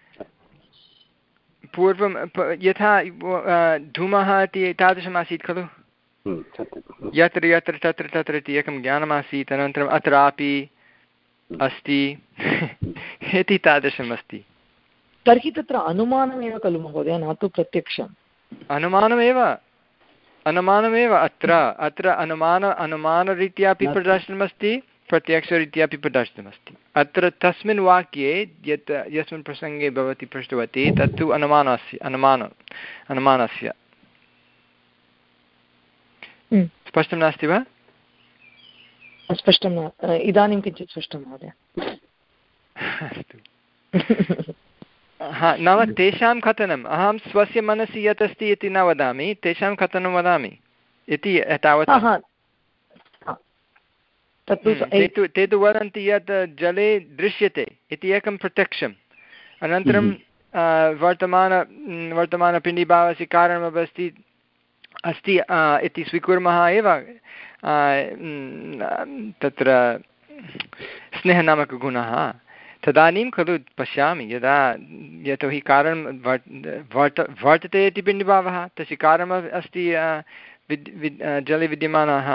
Speaker 1: पूर्वं यथा धूमः इति तादृशमासीत् खलु, यत्र यत्र तत्र तत्र इति एकं ज्ञानमासीत्। अनन्तरम् अत्रापि अस्ति इति तादृशम् अस्ति।
Speaker 6: तर्हि तत्र अनुमानमेव खलु महोदय, न तु प्रत्यक्षम्।
Speaker 1: अनुमानमेव अनुमानमेव अत्र अत्र अनुमान अनुमानरीत्यापि प्रदर्शितमस्ति, प्रत्यक्षरीत्यापि प्रदर्शितमस्ति। अत्र तस्मिन् वाक्ये यत् यस्मिन् प्रसङ्गे भवती पृष्टवती तत्तु अनुमानस्य अनुमान अनुमानस्य स्पष्टं नास्ति वा?
Speaker 6: स्पष्टं न, इदानीं किञ्चित् स्पष्टं महोदय।
Speaker 1: अस्तु, हा, नाम तेषां कथनम् अहं स्वस्य मनसि यत् अस्ति इति न वदामि, तेषां कथनं वदामि। इति तावत् ते तु वदन्ति यत् जले दृश्यते इति एकं प्रत्यक्षम् अनन्तरं वर्तमान वर्तमानपिण्डीभावस्य कारणमस्ति अस्ति इति स्वीकुर्मः एव तत्र स्नेहनामकगुणः तदानीं खलु पश्यामि यदा यतोहि कारणं वर्त वर्तते इति पिण्डीभावः तस्य कारणम् अस्ति विद् विद् जले विद्यमानः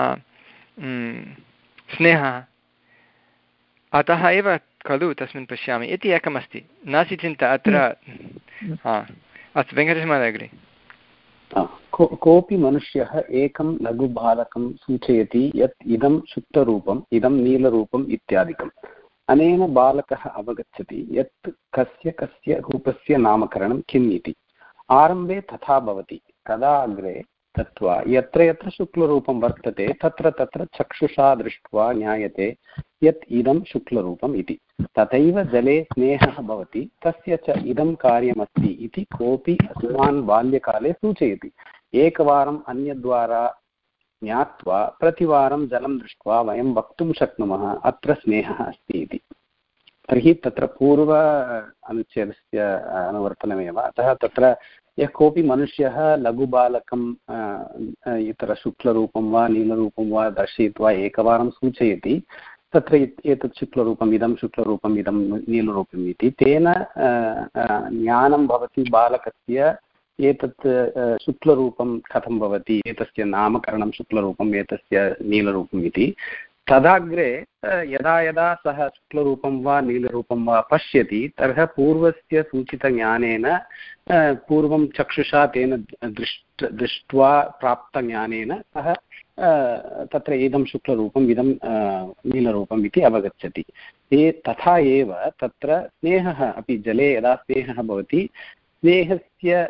Speaker 1: स्नेहः अतः एव खलु तस्मिन् पश्यामि इति एकमस्ति नास्ति चिन्ता अत्र अस्तु वेङ्कटेशमहोदय अग्रे
Speaker 8: कोऽपि मनुष्यः एकं लघुबालकं सूचयति यत् इदं शुक्तरूपम् इदं नीलरूपम् इत्यादिकम् अनेन बालकः अवगच्छति यत् कस्य कस्य रूपस्य नामकरणं किम् इति आरम्भे तथा भवति तदा अग्रे तत्त्वा यत्र यत्र शुक्लरूपं वर्तते तत्र तत्र चक्षुषा दृष्ट्वा ज्ञायते यत् इदं शुक्लरूपम् इति तथैव जले स्नेहः भवति तस्य च इदं कार्यमस्ति इति कोऽपि अस्मान् बाल्यकाले सूचयति एकवारम् अन्यद्वारा ज्ञात्वा प्रतिवारं जलं दृष्ट्वा वयं वक्तुं शक्नुमः अत्र स्नेहः अस्ति इति तर्हि तत्र पूर्व अनुच्छेदस्य अनुवर्तनमेव अतः तत्र यः कोऽपि मनुष्यः लघुबालकं इतर शुक्लरूपं वा नीलरूपं वा दर्शयित्वा एकवारं सूचयति तत्र एतत् शुक्लरूपम् इदं शुक्लरूपम् इदं नीलरूपम् इति तेन ज्ञानं भवति बालकस्य एतत् शुक्लरूपं कथं भवति एतस्य नामकरणं शुक्लरूपम् एतस्य नीलरूपम् इति तदाग्रे यदा यदा सः शुक्लरूपं वा नीलरूपं वा पश्यति तर्हि पूर्वस्य सूचितज्ञानेन पूर्वं चक्षुषा तेन दृष्ट दृष्ट्वा प्राप्तज्ञानेन सः तत्र इदं शुक्लरूपम् इदं नीलरूपम् इति अवगच्छति ते तथा एव तत्र स्नेहः अपि जले यदा स्नेहः भवति स्नेहस्य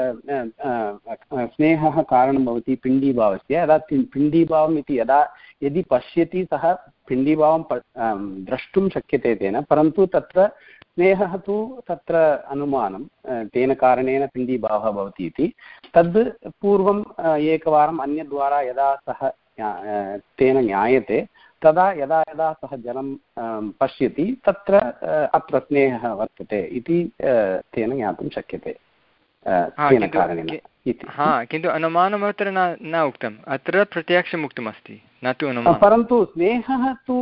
Speaker 8: स्नेहः कारणं भवति पिण्डीभावस्य यदा पिण्डीभावम् इति यदा यदि पश्यति सः पिण्डीभावं द्रष्टुं शक्यते तेन परन्तु तत्र स्नेहः तु तत्र अनुमानं तेन कारणेन पिण्डीभावः भवति इति तद् पूर्वम् एकवारम् अन्यद्वारा यदा सः तेन ज्ञायते तदा यदा यदा सः जलं पश्यति तत्र अत्र स्नेहः वर्तते इति तेन ज्ञातुं शक्यते तेन कारणेन
Speaker 1: हा किन्तु अनुमानम् अत्र न न उक्तम् अत्र प्रत्यक्षम् उक्तमस्ति न तु अनुमानं
Speaker 8: परन्तु स्नेहः तु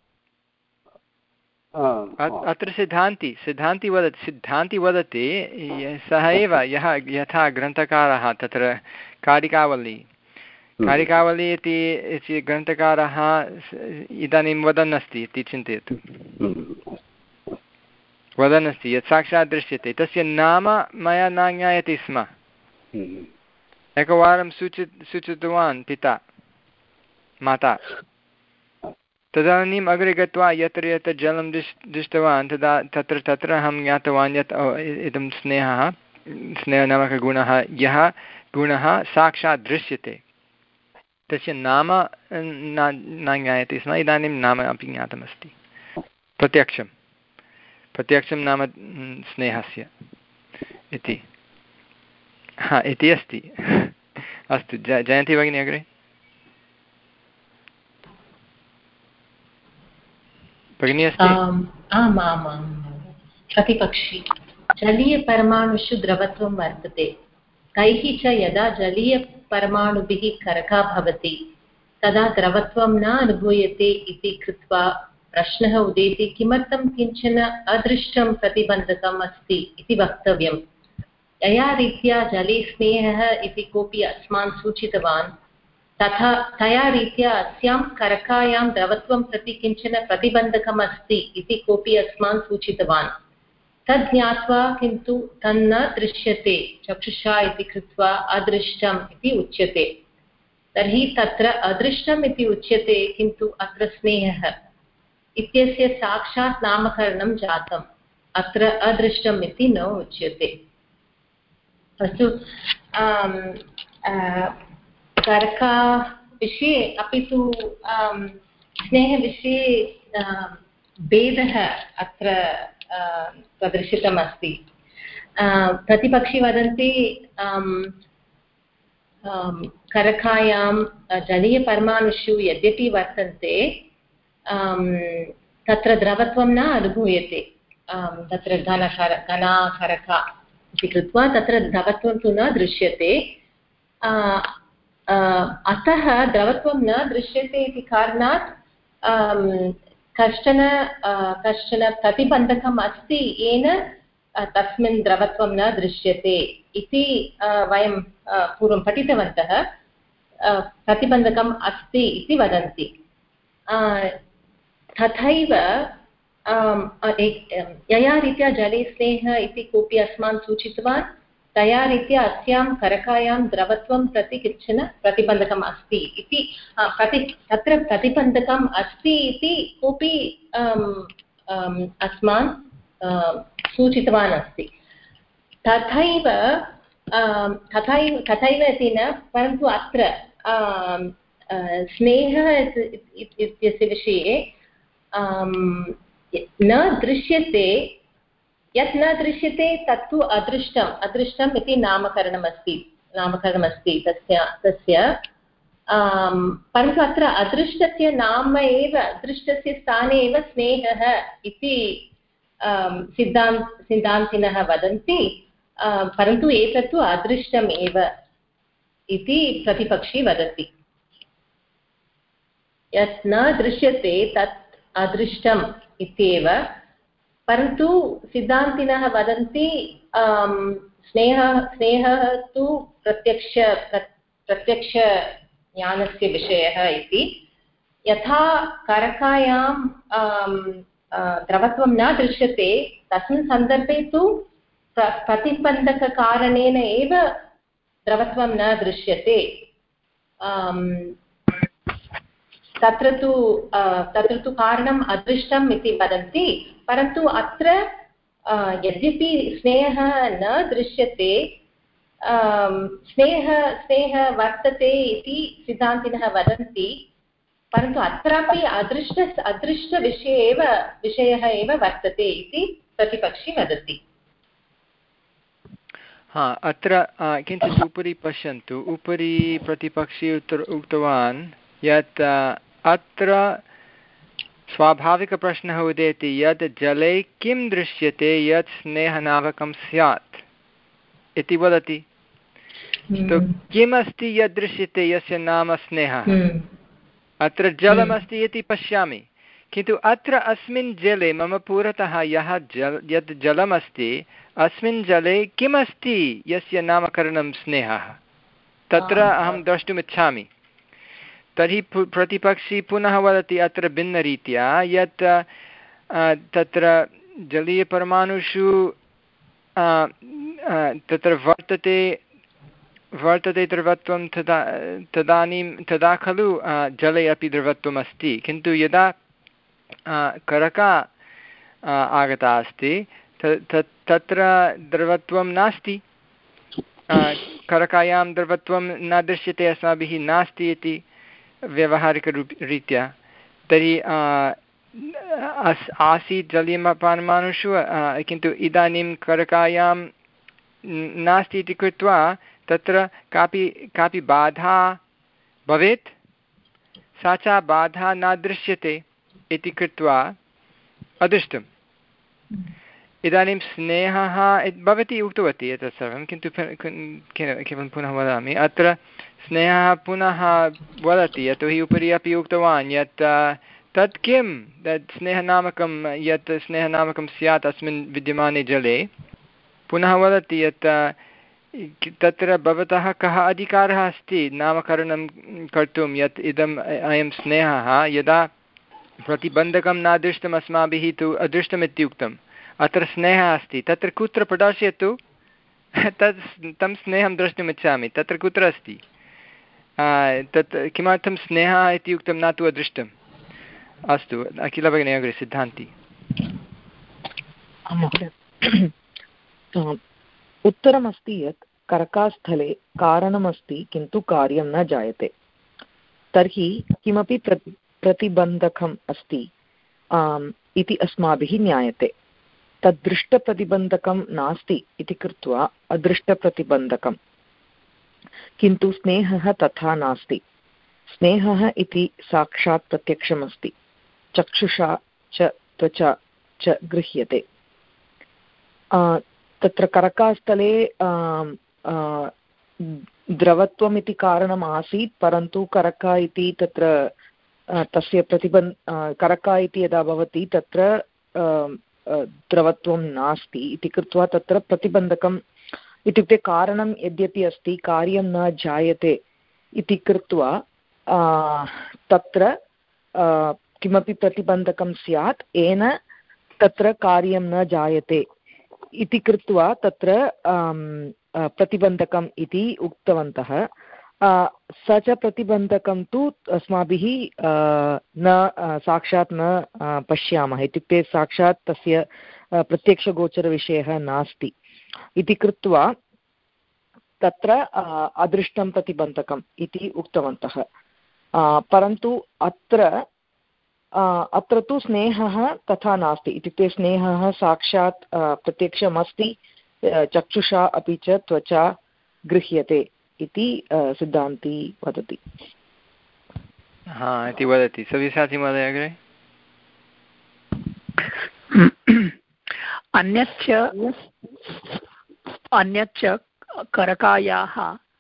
Speaker 1: अत्र सिद्धान्ति सिद्धान्ति वदति सिद्धान्ति वदति सः एव यः यथा ग्रन्थकारः तत्र कारिकावली कारिकावली इति ग्रन्थकारः इदानीं वदन् अस्ति इति चिन्तयतु वदन् अस्ति यत् साक्षात् दृश्यते तस्य नाम मया न ज्ञायते स्म एकवारं सूचि सूचितवान् पिता माता तदानीम् अग्रे गत्वा यत्र यत्र जलं दृश् दृष्टवान् तदा तत्र तत्र अहं ज्ञातवान् यत् इदं स्नेहः स्नेहनामकगुणः यः गुणः साक्षात् दृश्यते तस्य नाम न न ज्ञायते स्म इदानीं नाम अपि ज्ञातमस्ति प्रत्यक्षं प्रत्यक्षं नाम स्नेहस्य इति हा इति अस्ति अस्तु ज जयन्ती भगिनी अग्रे भगिनी अस्ति
Speaker 9: आम् आम् आम् प्रतिपक्षी जलीयपरमाणुषु द्रवत्वं वर्तते तैः च यदा जलीयपरमाणुभिः करका भवति तदा द्रवत्वं न अनुभूयते इति कृत्वा प्रश्नः उदेति किमर्थं किञ्चन अदृष्टं प्रतिबन्धकम् अस्ति इति वक्तव्यम् यया रीत्या जले स्नेहः इति कोऽपि अस्मान् सूचितवान् तथा तया रीत्या अस्यां करकायां द्रवत्वं प्रति किञ्चन प्रतिबन्धकम् अस्ति इति कोऽपि अस्मान् सूचितवान् तद् ज्ञात्वा किन्तु तन्न दृश्यते चक्षुषा इति कृत्वा अदृष्टम् इति उच्यते तर्हि तत्र अदृष्टम् इति उच्यते किन्तु अत्र स्नेहः इत्यस्य साक्षात् नामकरणं जातम् अत्र अदृष्टम् इति न उच्यते अस्तु करका विषये अपि तु स्नेहविषये भेदः अत्र प्रदर्शितमस्ति प्रतिपक्षी वदन्ति करकायां जलीयपरमाणुषु यद्यपि वर्तन्ते तत्र द्रवत्वं न अनुभूयते। तत्र घनकर घनाकरका इति कृत्वा तत्र द्रवत्वं तु न दृश्यते। अतः द्रवत्वं न दृश्यते इति कारणात् कश्चन कश्चन प्रतिबन्धकम् अस्ति येन तस्मिन् द्रवत्वं न दृश्यते इति वयं पूर्वं पठितवन्तः। प्रतिबन्धकम् अस्ति इति वदन्ति। तथैव यया रीत्या जले स्नेहः इति कोऽपि अस्मान् सूचितवान्, तया रीत्या अस्यां करकायां द्रवत्वं प्रति किञ्चन प्रतिबन्धकम् अस्ति इति प्रति तत्र प्रतिबन्धकम् अस्ति इति कोऽपि अस्मान् सूचितवान् अस्ति। तथैव तथैव तथैव इति न, परन्तु अत्र स्नेहः इत्यस्य विषये न दृश्यते। यत् न दृश्यते तत्तु अदृष्टम् अदृष्टम् इति नामकरणमस्ति नामकरणमस्ति तस्य तस्य परन्तु अत्र अदृष्टस्य नाम एव अदृष्टस्य स्थाने एव स्नेहः इति सिद्धान्त सिद्धान्तिनः वदन्ति। परन्तु एतत्तु अदृष्टम् एव इति प्रतिपक्षी वदति। यत् न दृश्यते तत् अदृष्टम् इत्येव, परन्तु सिद्धान्तिनः वदन्ति स्नेहः स्नेहः तु प्रत्यक्ष प्रत्यक्षज्ञानस्य विषयः इति। यथा करकायां द्रवत्वं न दृश्यते तस्मिन् सन्दर्भे तु प्रतिबन्धककारणेन एव द्रवत्वं न दृश्यते। तत्र तु तत्र तु कारणम् अदृष्टम् इति वदन्ति। परन्तु अत्र यद्यपि स्नेहः न दृश्यते, स्नेह स्नेहः वर्तते इति सिद्धान्तिनः वदन्ति, परन्तु अत्रापि अदृष्ट अदृष्टविषये एव विषयः एव वर्तते इति प्रतिपक्षी वदति।
Speaker 1: हा, अत्र किञ्चित् उपरि पश्यन्तु। उपरि प्रतिपक्षी उक्तवान् यत् अत्र स्वाभाविकप्रश्नः उदेति यत् जले किं दृश्यते यत् स्नेहनामकं स्यात् इति वदति। तो किमस्ति यद् दृश्यते यस्य नाम स्नेहः? अत्र जलमस्ति इति पश्यामि, किन्तु अत्र अस्मिन् जले मम पुरतः यः जल यत् जलमस्ति अस्मिन् जले किमस्ति यस्य नामकरणं स्नेहः, तत्र अहं द्रष्टुमिच्छामि। तर्हि प्रतिपक्षी पुनः वदति अत्र भिन्नरीत्या यत् तत्र जलीयपरमाणुषु तत्र वर्तते वर्तते द्रवत्वं तदा तदानीं तदा खलु जले अपि द्रवत्वम् अस्ति। किन्तु यदा करका आगता अस्ति तत्र द्रवत्वं नास्ति, करकायां द्रवत्वं न दृश्यते, अस्माभिः नास्ति इति व्यावहारिकरीत्या। तर्हि आसीत् जलीयपरमाणुषु किन्तु इदानीं करकायां नास्ति इति कृत्वा तत्र कापि कापि बाधा भवेत्, सा च बाधा न दृश्यते इति कृत्वा अदृष्टम्। इदानीं स्नेहः भवती उक्तवती एतत् सर्वं, किन्तु केवलं पुनः वदामि। अत्र स्नेहः पुनः वदति, यतोहि उपरि अपि उक्तवान् यत् तत् किं तत् स्नेहनामकं यत् स्नेहनामकं स्यात् अस्मिन् विद्यमाने जले। पुनः वदति यत् तत्र भवतः कः अधिकारः अस्ति नामकरणं कर्तुं यत् इदम् अयं स्नेहः यदा प्रतिबन्धकं न दृष्टम् अस्माभिः तु अदृष्टमित्युक्तम्। अत्र स्नेहः अस्ति, तत्र कुत्र प्रदर्शयतु, तत् तं स्नेहं द्रष्टुमिच्छामि, तत्र कुत्र अस्ति, तत् किमर्थं स्नेहः इति उक्तं न तु अदृष्टम्। अस्तु, अखिल भगिनी अग्रे सिद्धान्ति।
Speaker 6: उत्तरमस्ति यत् कर्कास्थले कारणमस्ति किन्तु कार्यं न जायते, तर्हि किमपि प्रति प्रतिबन्धकम् अस्ति इति अस्माभिः ज्ञायते। तद्दृष्टप्रतिबन्धकं नास्ति इति कृत्वा अदृष्टप्रतिबन्धकम् किन्तु स्नेहः तथा नास्ति। स्नेहः इति साक्षात् प्रत्यक्षमस्ति, चक्षुषा च त्वचा च गृह्यते। तत्र करकास्थले द्रवत्वम् इति कारणम् आसीत्, परन्तु करका इति तत्र तस्य प्रतिबन्ध करका इति यदा भवति तत्र द्रवत्वं नास्ति इति कृत्वा तत्र प्रतिबन्धकम् इत्युक्ते कारणं यद्यपि अस्ति कार्यं न जायते इति कृत्वा तत्र किमपि प्रतिबन्धकं स्यात्, येन तत्र कार्यं न जायते इति कृत्वा तत्र प्रतिबन्धकम् इति उक्तवन्तः। स च प्रतिबन्धकं तु अस्माभिः न साक्षात् न पश्यामः, इत्युक्ते साक्षात् तस्य प्रत्यक्षगोचरविषयः नास्ति इति कृत्वा तत्र अदृष्टं प्रतिबन्धकम् इति उक्तवन्तः। परन्तु अत्र अत्र तु स्नेहः तथा नास्ति, इत्युक्ते स्नेहः साक्षात् प्रत्यक्षमस्ति, चक्षुषा अपि च त्वचा गृह्यते इति सिद्धान्ती वदति।
Speaker 1: हा इति वदति। सव्यसाची महोदय अग्रे।
Speaker 2: अन्यच्च अन्यच्च करकायाः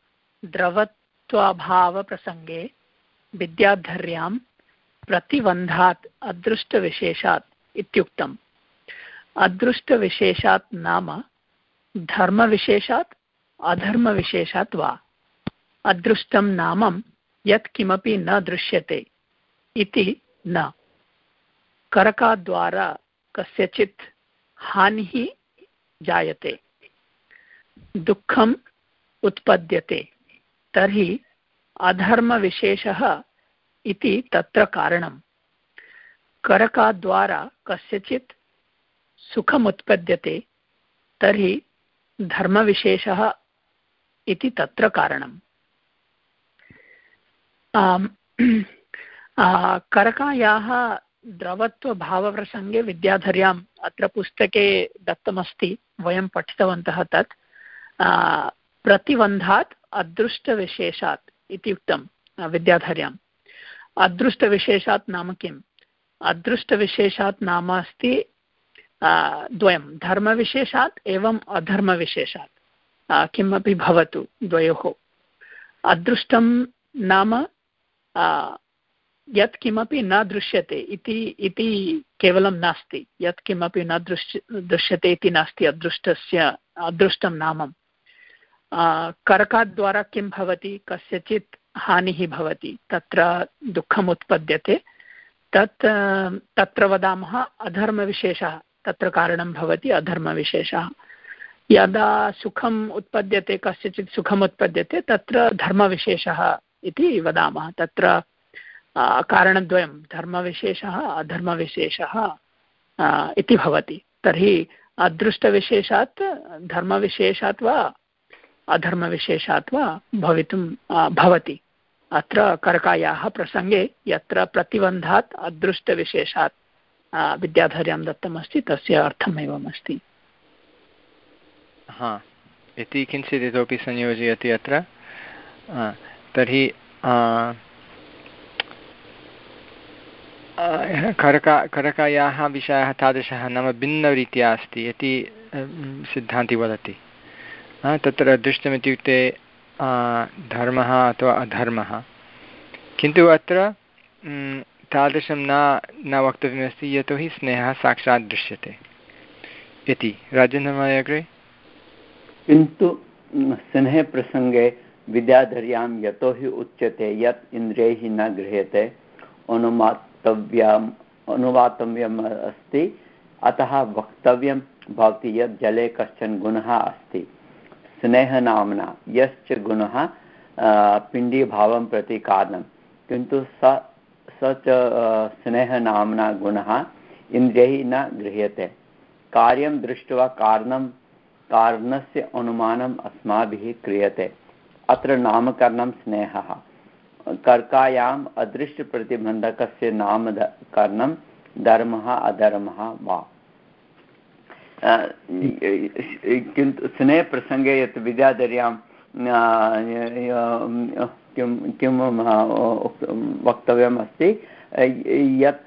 Speaker 2: द्रवत्वाभावप्रसङ्गे विद्याधर्यां प्रतिबन्धात् अदृष्टविशेषात् इत्युक्तम्। अदृष्टविशेषात् नाम धर्मविशेषात् अधर्मविशेषात् वा। अदृष्टं नाम यत् किमपि न दृश्यते इति न। करकाद्वारा कस्यचित् हानिः जायते, दुःखम् उत्पद्यते, तर्हि अधर्मविशेषः इति तत्र कारणम्। करकाद्वारा कस्यचित् सुखमुत्पद्यते, तर्हि धर्मविशेषः इति तत्र कारणम्। करकायाः द्रवत्वभावप्रसङ्गे विद्याधर्याम् अत्र पुस्तके दत्तमस्ति, वयं पठितवन्तः तत्। प्रतिबन्धात् अदृष्टविशेषात् इति उक्तं विद्याधर्याम्। अदृष्टविशेषात् नाम किम्? अदृष्टविशेषात् नाम अस्ति द्वयं, धर्मविशेषात् एवं अधर्मविशेषात्, किमपि भवतु द्वयोः। अदृष्टं नाम यत् किमपि न दृश्यते इति इति केवलं नास्ति, यत् किमपि न दृश्य दृश्यते इति नास्ति अदृष्टस्य अदृष्टं नाम। करकाद्वारा किं भवति? कस्यचित् हानिः भवति, तत्र दुःखम् उत्पद्यते, तत् तत्र वदामः अधर्मविशेषः, तत्र कारणं भवति अधर्मविशेषः। यदा सुखम् उत्पद्यते, कस्यचित् सुखम् उत्पद्यते, तत्र धर्मविशेषः इति वदामः। तत्र कारणद्वयं, धर्मविशेषः अधर्मविशेषः इति भवति। तर्हि अदृष्टविशेषात् धर्मविशेषात् वा अधर्मविशेषात् वा भवितुं भवति। अत्र करकायाः प्रसङ्गे यत्र प्रतिबन्धात् अदृष्टविशेषात् विद्याधर्यां दत्तमस्ति, तस्य अर्थम् एवमस्ति।
Speaker 1: हा इति किञ्चित् इतोपि संयोजयति अत्र। तर्हि करका करकायाः विषयः तादृशः नाम भिन्नरीत्या अस्ति इति सिद्धान्ती वदति। तत्र दृष्टमित्युक्ते धर्मः अथवा अधर्मः, किन्तु अत्र तादृशं न न वक्तव्यमस्ति, यतोहि स्नेहः साक्षात् दृश्यते इति। राजेन्द्रमहोदय अग्रे।
Speaker 3: किन्तु स्नेहप्रसङ्गे विद्याधर्यां यतोहि उच्यते यत् इन्द्रियैः न गृह्यते अनुमातव्यम् अनुवातव्यम् अस्ति, अतः वक्तव्यं भवति यत् जले कश्चन गुणः अस्ति स्नेहनाम्ना, यश्च गुणः पिण्डीभावं प्रति कारणं, किन्तु स स च स्नेहनाम्ना गुणः इन्द्रियैः न गृह्यते। कार्यं दृष्ट्वा कारणं कारणस्य अनुमानम् अस्माभिः क्रियते। अत्र नामकरणं स्नेहः। कर्कायाम् अदृष्टप्रतिबन्धकस्य नामकरणं धर्मः अधर्मः वा। किन्तु स्नेहप्रसङ्गे यत् विद्याधर्यां किं किं वक्तव्यम् अस्ति यत्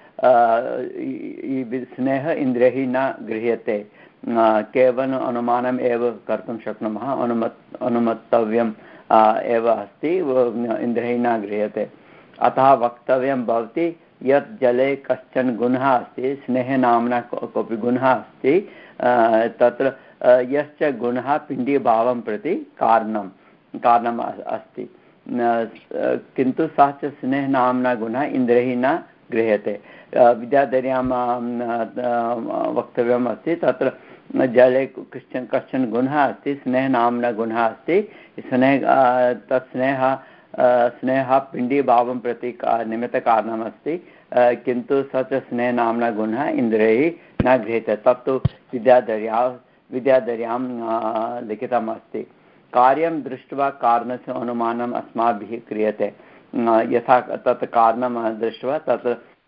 Speaker 3: स्नेह इन्द्रियैः न गृह्यते, केवलम् अनुमानम् एव कर्तुं शक्नुमः, अनुमत् अनुमतव्यम् एव अस्ति, इन्द्रियैः न गृह्यते। अतः वक्तव्यं भवति यत् जले कश्चन गुणः अस्ति, स्नेहनाम्ना कोऽपि गुणः अस्ति, तत्र यश्च गुणः पिण्डीभावं प्रति कारणं कारणम् अस्ति, किन्तु सः च स्नेहनाम्ना गुणः इन्द्रियैः न गृह्यते। विद्याधर्यां वक्तव्यम् अस्ति, तत्र जले कश्चन कश्चन गुणः अस्ति, स्नेहनाम्ना गुणः अस्ति, स्नेह तत् स्नेहः स्नेहः पिण्डीभावं प्रति निमित्तकारणम् अस्ति, किन्तु स च स्नेहनाम्ना गुणः इन्द्रियैः न गृह्यते। तत्तु विद्याधर्या विद्याधर्यां लिखितम् अस्ति। कार्यं दृष्ट्वा कारणस्य अनुमानम् अस्माभिः क्रियते, यथा तत् कारणं दृष्ट्वा तत्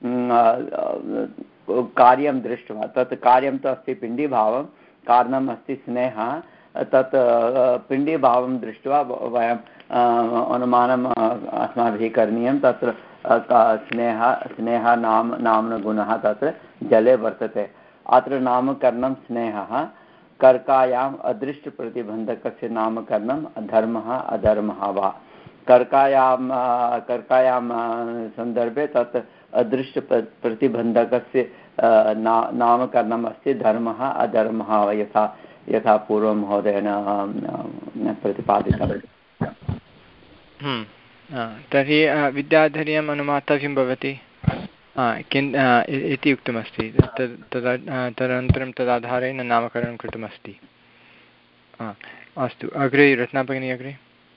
Speaker 3: कार्यं दृष्ट्वा तत् कार्यं तु अस्ति पिण्डीभावं, कारणम् अस्ति स्नेहः, तत् पिण्डीभावं दृष्ट्वा वयं अनुमानम् अस्माभिः करणीयं। तत्र स्नेह स्नेह नाम नाम्नगुणः तत्र जले वर्तते। अत्र नामकरणं स्नेहः, कर्कायाम् अदृष्टप्रतिबन्धकस्य नामकरणं धर्मः अधर्मः वा। कर्कायां कर्कायां सन्दर्भे तत् अदृष्टप्रतिबन्धकस्य ना नामकरणम् अस्ति धर्मः अधर्मः वा, यथा यथा पूर्वं महोदयेन प्रतिपादितं।
Speaker 1: तर्हि विद्याधर्यम् अनुमातव्यं भवति किन् इति उक्तमस्ति, तदा तदनन्तरं तदाधारेण नामकरणं कृतमस्ति। अस्तु, अग्रे रत्नाभगिनी अग्रे।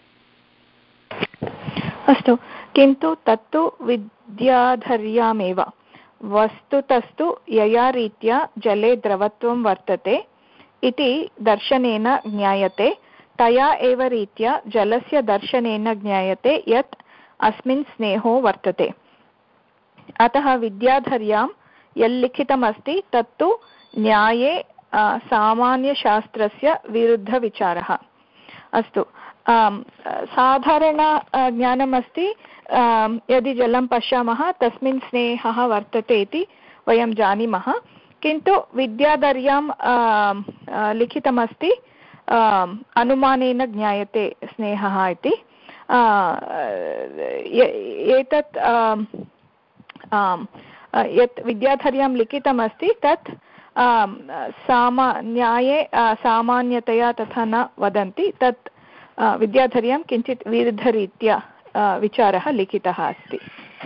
Speaker 5: अस्तु, किन्तु तत्तु विद्याधर्यामेव वस्तुतस्तु यया रीत्या जले द्रवत्वं वर्तते इति दर्शनेन ज्ञायते, तया एव रीत्या जलस्य दर्शनेन ज्ञायते यत् अस्मिन् स्नेहो वर्तते। अतः विद्याधर्यां यल्लिखितमस्ति तत्तु न्याये सामान्यशास्त्रस्य विरुद्धविचारः। अस्तु, साधारण ज्ञानमस्ति, यदि जलं पश्यामः तस्मिन् स्नेहः वर्तते इति वयं जानीमः, किन्तु विद्याधर्यां लिखितमस्ति अनुमानेन ज्ञायते स्नेहः इति। एतत् यत् विद्याधर्यां लिखितमस्ति तत् सामा न्याये सामान्यतया तथा न वदन्ति, तत् विद्याधर्यां किञ्चित् विरुद्धरीत्या विचारः लिखितः अस्ति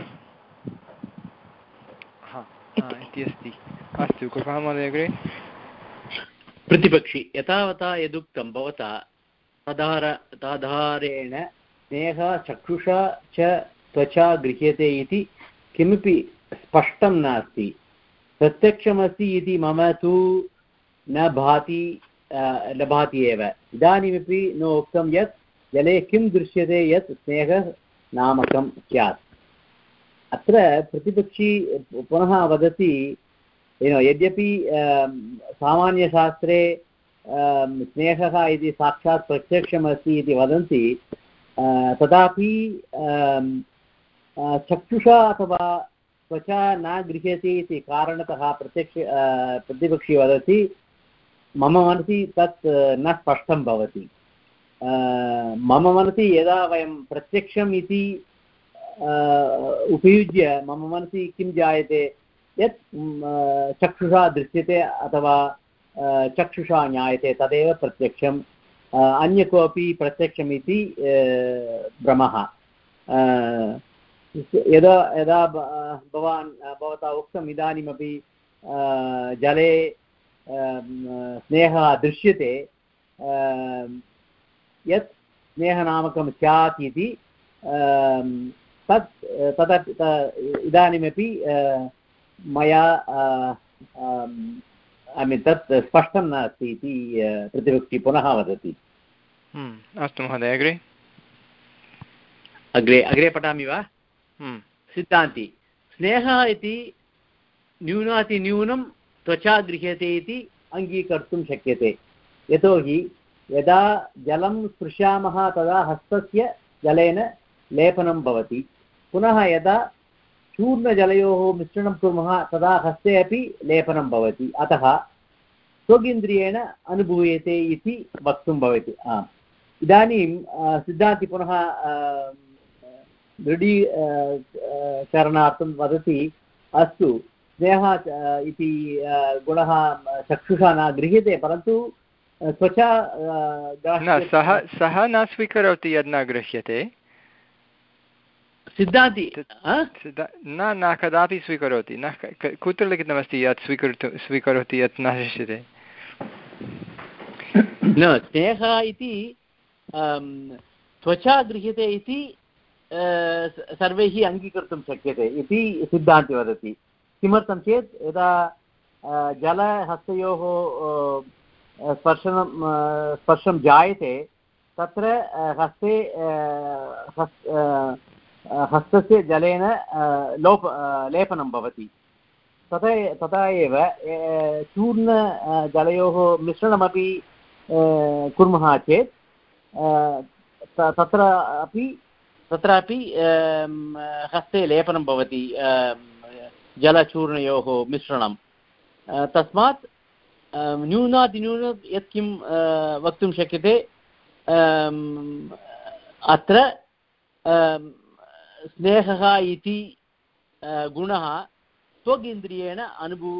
Speaker 1: इति अस्ति। अस्तु, कृपया महोदय अग्रे।
Speaker 7: प्रतिपक्षी यथावता यदुक्तं भवता तदार तदाधारेण स्नेहः चक्षुषा च त्वचा गृह्यते इति किमपि स्पष्टं नास्ति, प्रत्यक्षमस्ति इति मम तु न भाति न भाति एव। इदानीमपि न उक्तं यत् जले किं दृश्यते यत् स्नेहः नामकं स्यात्। अत्र प्रतिपक्षी पुनः वदति, यद्यपि सामान्यशास्त्रे स्नेहः इति साक्षात् प्रत्यक्षमस्ति इति वदन्ति, तथापि चक्षुषा अथवा त्वचा न गृह्यते इति कारणतः प्रत्यक्ष प्रतिपक्षी वदति, मम मनसि तत् न स्पष्टं भवति। मम मनसि यदा वयं प्रत्यक्षम् इति उपयुज्य मम मनसि किं जायते यत् चक्षुषा दृश्यते अथवा चक्षुषा ज्ञायते तदेव प्रत्यक्षम्, अन्य कोऽपि प्रत्यक्षमिति भ्रमः। यदा यदा भवान् भवता उक्तम् इदानीमपि जले स्नेहः दृश्यते, यत् स्नेहनामकं स्यात् इति तत् तदपि इदानीमपि मया ऐ मीन् तत् स्पष्टं नास्ति इति प्रतिपक्षी पुनः वदति।
Speaker 1: अस्तु महोदय, अग्रे
Speaker 7: अग्रे अग्रे पठामि वा? सिद्धान्ति स्नेहः इति न्यूनातिन्यूनं त्वचा गृह्यते इति अङ्गीकर्तुं शक्यते, यतोहि यदा जलं स्पृशामः तदा हस्तस्य जलेन लेपनं भवति, पुनः यदा चूर्णजलयोः मिश्रणं कुर्मः तदा हस्ते अपि लेपनं भवति, अतः स्वगिन्द्रियेण अनुभूयते इति वक्तुं भवति। इदानीं सिद्धान्ति पुनः दृढीकरणार्थं वदति, अस्तु स्नेहः इति गुणः चक्षुषा न गृह्यते, परन्तु त्वचा
Speaker 1: सः सः न स्वीकरोति यद् न गृह्यते,
Speaker 7: सिद्धान्ति
Speaker 1: न न कदापि स्वीकरोति, न कुत्र लिखितमस्ति यत् स्वीकरोतु स्वीकरोति यत् न शक्यते।
Speaker 7: न स्नेहः इति त्वचा गृह्यते इति सर्वैः अङ्गीकर्तुं शक्यते इति सिद्धान्ति वदति। किमर्थं चेत् यदा जलहस्तयोः स्पर्शनं स्पर्शं जायते तत्र हस्ते हस्तस्य जलेन लोप लेपनं भवति, तथा तथा एव चूर्णजलयोः मिश्रणमपि कुर्मः चेत् तत्र अपि तत्रापि हस्ते लेपनं भवति जलचूर्णयोः मिश्रणं। तस्मात् न्यूनातिन्यूनं यत्किं वक्तुं शक्यते, अत्र स्नेहः इति गुणः स्वगिन्द्रियेण अनुभू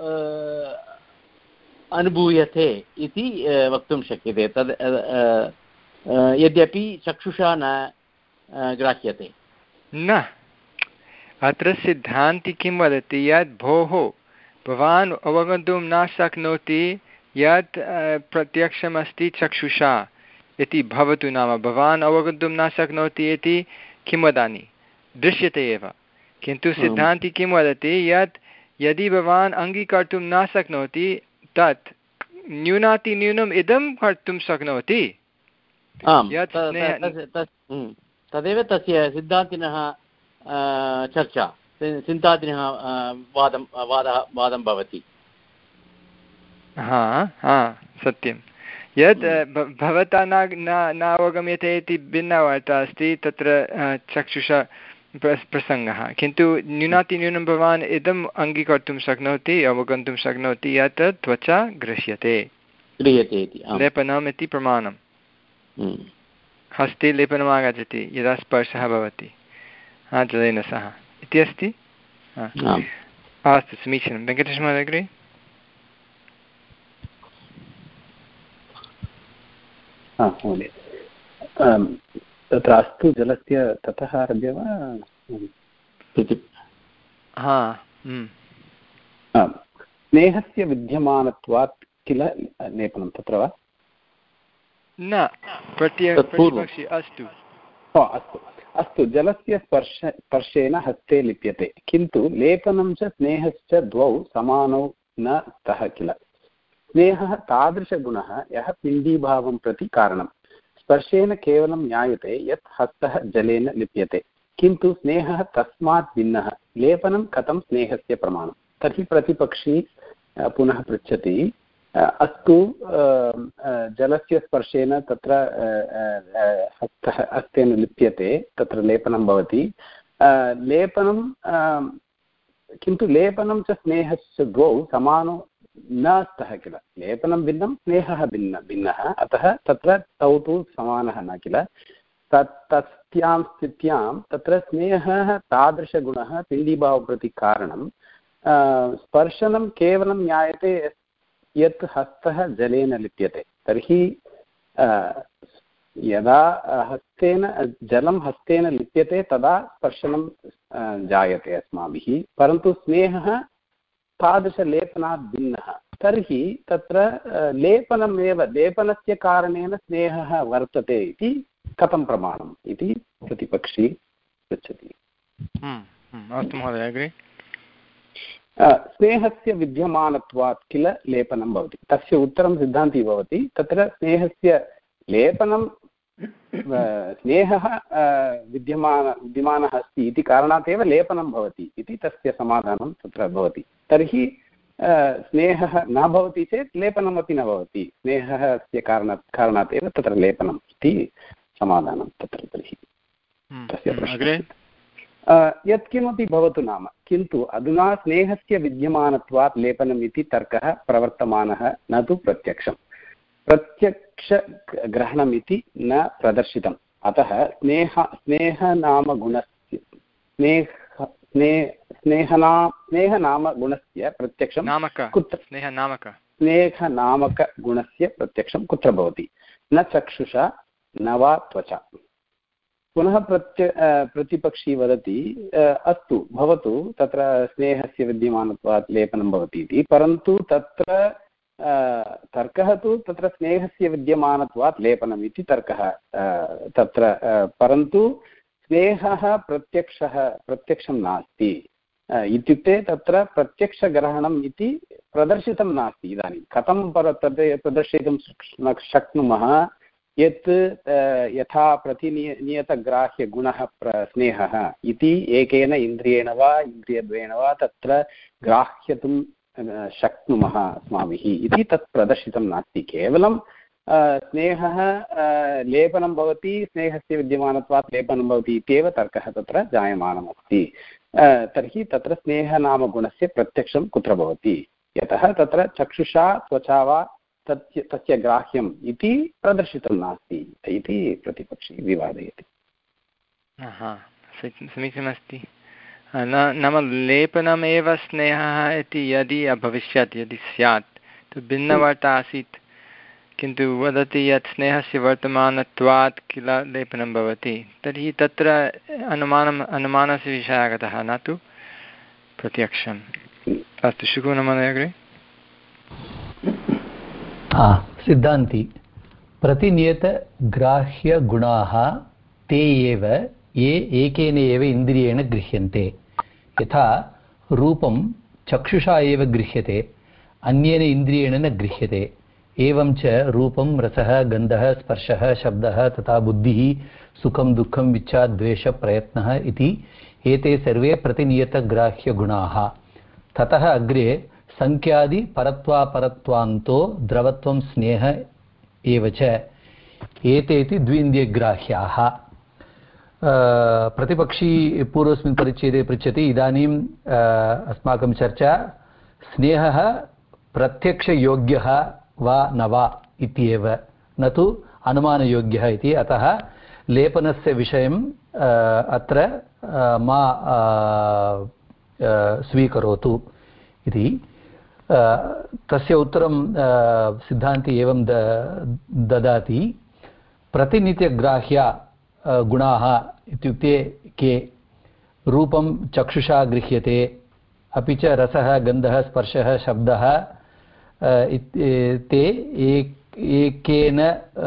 Speaker 7: अनुभूयते इति वक्तुं शक्यते, तद् यद्यपि चक्षुषा न ग्राह्यते।
Speaker 1: न, अत्र सिद्धान्ति किं वदति यत् भोः भवान् अवगन्तुं न शक्नोति यत् प्रत्यक्षमस्ति चक्षुषा इति भवतु, नाम भवान् अवगन्तुं न शक्नोति इति किं वदामि, दृश्यते एव, किन्तु सिद्धान्ति किं वदति यत् यदि भवान् अङ्गीकर्तुं न शक्नोति तत् न्यूनातिन्यूनम् इदं कर्तुं शक्नोति।
Speaker 7: तदेव तस्य सिद्धान्तिनः चर्चा, सिद्धान्तिनः वादं वादः वादं भवति।
Speaker 1: हा हा सत्यं, यद् भवता न न अवगम्यते इति भिन्नवार्ता अस्ति, तत्र चक्षुषा प्रसङ्गः, किन्तु न्यूनातिन्यूनं भवान् इदम् अङ्गीकर्तुं शक्नोति, अवगन्तुं शक्नोति यत् त्वचा गृह्यते
Speaker 7: गृह्यते इति
Speaker 1: लेपनम् इति प्रमाणं। हस्ते लेपनम् आगच्छति यदा स्पर्शः भवति हा जलेन सह इति अस्ति। अस्तु, समीचीनं। वेङ्कटेशमहोदय अग्रे।
Speaker 8: महोदय, तत्र अस्तु जलस्य ततः आरभ्य वा?
Speaker 1: हा,
Speaker 8: स्नेहस्य विद्यमानत्वात् किल लेपनं तत्र वा?
Speaker 1: न, प्रतिपक्षी। अस्तु
Speaker 8: अस्तु अस्तु जलस्य स्पर्श स्पर्शेन हस्ते लिप्यते, किन्तु लेपनं च स्नेहश्च द्वौ समानौ न स्तः किल। स्नेहः तादृशगुणः यः पिण्डीभावं प्रति कारणं। स्पर्शेन केवलं ज्ञायते यत् हस्तः जलेन लिप्यते, किन्तु स्नेहः तस्मात् भिन्नः। लेपनं कथं स्नेहस्य प्रमाणं? तर्हि प्रतिपक्षी पुनः पृच्छति, अस्तु जलस्य स्पर्शेन तत्र हस्तः हस्तेन लिप्यते, तत्र लेपनं भवति, लेपनं किन्तु लेपनं च स्नेहश्च द्वौ समानौ न स्तः किल। लेपनं भिन्नं, स्नेहः भिन्न भिन्नः, अतः तत्र तौ तु समानः न किल। तत् तस्यां स्थित्यां तत्र स्नेहः तादृशगुणः पिण्डीभावं प्रति कारणं। स्पर्शनं केवलं ज्ञायते यत् हस्तः जलेन लिप्यते, तर्हि यदा हस्तेन जलं हस्तेन लिप्यते तदा स्पर्शनं जायते अस्माभिः, परन्तु स्नेहः तादृशलेपनात् भिन्नः। तर्हि तत्र लेपनमेव, लेपनस्य कारणेन स्नेहः वर्तते इति कथं प्रमाणम् इति प्रतिपक्षी पृच्छति।
Speaker 1: अस्तु महोदय अग्रे।
Speaker 8: स्नेहस्य विद्यमानत्वात् किल लेपनं भवति, तस्य उत्तरं सिद्धान्ती भवति। तत्र स्नेहस्य लेपनं स्नेहः विद्यमान विद्यमानः अस्ति इति कारणात् एव लेपनं भवति इति तस्य समाधानं तत्र भवति। तर्हि स्नेहः न भवति चेत् लेपनमपि न भवति। स्नेहस्य कारणात् कारणात् एव तत्र लेपनम् इति समाधानं तत्र। तर्हि तस्य प्रश्नः यत्किमपि भवतु नाम, किन्तु अधुना स्नेहस्य विद्यमानत्वात् लेपनम् इति तर्कः प्रवर्तमानः, न तु प्रत्यक्षं। प्रत्यक्षग्रहणमिति न प्रदर्शितम्। अतः स्नेह स्नेहनाम गुणस्य स्नेह स्नेह स्नेहना स्नेहनाम गुणस्य प्रत्यक्षं कुत्र
Speaker 1: स्नेहनामक
Speaker 8: स्नेहनामकगुणस्य प्रत्यक्षं कुत्र भवति? न चक्षुषा न वा त्वचा। पुनः प्रत्य प्रतिपक्षी वदति अस्तु भवतु, तत्र स्नेहस्य विद्यमानत्वात् लेपनं भवति इति, परन्तु तत्र तर्कः तु तत्र स्नेहस्य विद्यमानत्वात् लेपनम् इति तर्कः तत्र, परन्तु स्नेहः प्रत्यक्षः प्रत्यक्षं नास्ति इत्युक्ते तत्र प्रत्यक्षग्रहणम् इति प्रदर्शितं नास्ति। इदानीं कथं पर तद् प्रदर्शयितुं शक्नुमः? यत् यथा प्रतिनिय नियतग्राह्यगुणः स्नेहः इति एकेन इन्द्रियेण वा इन्द्रियद्वयेन वा तत्र ग्राह्यतुं शक्नुमः अस्माभिः इति तत् प्रदर्शितं नास्ति। केवलं स्नेहः लेपनं भवति, स्नेहस्य विद्यमानत्वात् लेपनं भवति इत्येव तर्कः तत्र जायमानमस्ति। तर्हि तत्र स्नेहनामगुणस्य प्रत्यक्षं कुत्र भवति? यतः तत्र चक्षुषा त्वचा वा तस्य तस्य ग्राह्यम् इति प्रदर्शितं नास्ति इति प्रतिपक्षी विवादयति।
Speaker 1: समीचीनमस्ति। नाम लेपनमेव स्नेहः इति यदि अभविष्यत्, यदि स्यात्, तु भिन्नवार्ता आसीत्, किन्तु वदति यत् स्नेहस्य वर्तमानत्वात् किल लेपनं भवति, तर्हि तत्र अनुमानम् अनुमानस्य विषयः आगतः, न तु प्रत्यक्षम्। अस्तु, शुकुनमहोदय अग्रे।
Speaker 4: सिद्धान्ति प्रतिनियतग्राह्यगुणाः ते एव ये एकेन एव इन्द्रियेण गृह्यन्ते। यथा रूपं चक्षुषा एव गृह्यते, अन्येन इन्द्रियेण न गृह्यते। एवं च रूपं रसः गन्धः स्पर्शः शब्दः तथा बुद्धिः सुखं दुःखं इच्छा द्वेषः प्रयत्नः इति एते सर्वे प्रतिनियतग्राह्यगुणाः। ततः अग्रे संख्यादि परत्वापरत्वान्तो द्रवत्वं स्नेह एव च एतेति द्विन्द्रियग्राह्याः। प्रतिपक्षी पूर्वस्मिन् परिच्छेदे पृच्छति, इदानीम् अस्माकं चर्चा स्नेहः प्रत्यक्षयोग्यः वा न वा इत्येव, न तु अनुमानयोग्यः इति। अतः लेपनस्य विषयम् अत्र मा स्वीकरोतु इति। तस्य उत्तरं सिद्धान्ति एवं ददाति, प्रतिनित्यग्राह्या गुणाः इत्युक्ते के? रूपं चक्षुषा गृह्यते, अपि च रसः गन्धः स्पर्शः शब्दः ते एकेन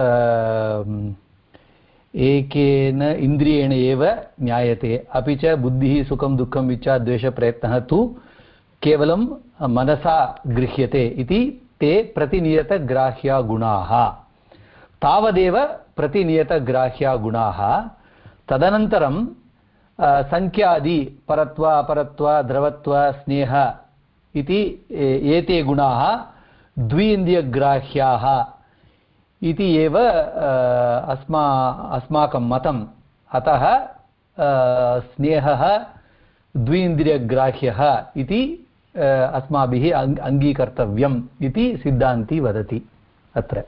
Speaker 4: एकेन इन्द्रियेण एव ज्ञायते। अपि च बुद्धिः सुखं दुःखम् इच्छा द्वेषप्रयत्नः तु केवलं मनसा गृह्यते इति ते प्रतिनियतग्राह्या गुणाः। तावदेव प्रतिनियतग्राह्या गुणाः। तदनन्तरं संख्यादि परत्व अपरत्व द्रवत्व स्नेह इति एते गुणाः द्विन्द्रियग्राह्याः इति एव अस्मा अस्माकं मतम्। अतः स्नेहः द्विन्द्रियग्राह्यः इति अस्माभिः अङ्गीकर्तव्यम् इति सिद्धान्ती वदति अत्र।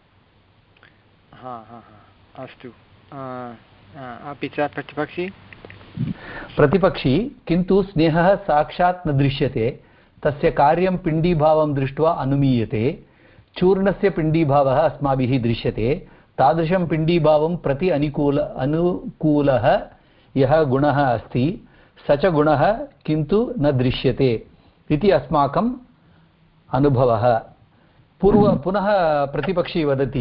Speaker 1: हा हा हा अस्तु। अपि च प्रतिपक्षी
Speaker 4: प्रतिपक्षी किन्तु स्नेहः साक्षात् न दृश्यते, तस्य कार्यं पिण्डीभावं दृष्ट्वा अनुमीयते। चूर्णस्य पिण्डीभावः अस्माभिः दृश्यते, तादृशं पिण्डीभावं प्रति अनुकूल अनुकूलः यः गुणः अस्ति स च गुणः किन्तु न दृश्यते इति अस्माकम् अनुभवः। पूर्व पुनः प्रतिपक्षी वदति,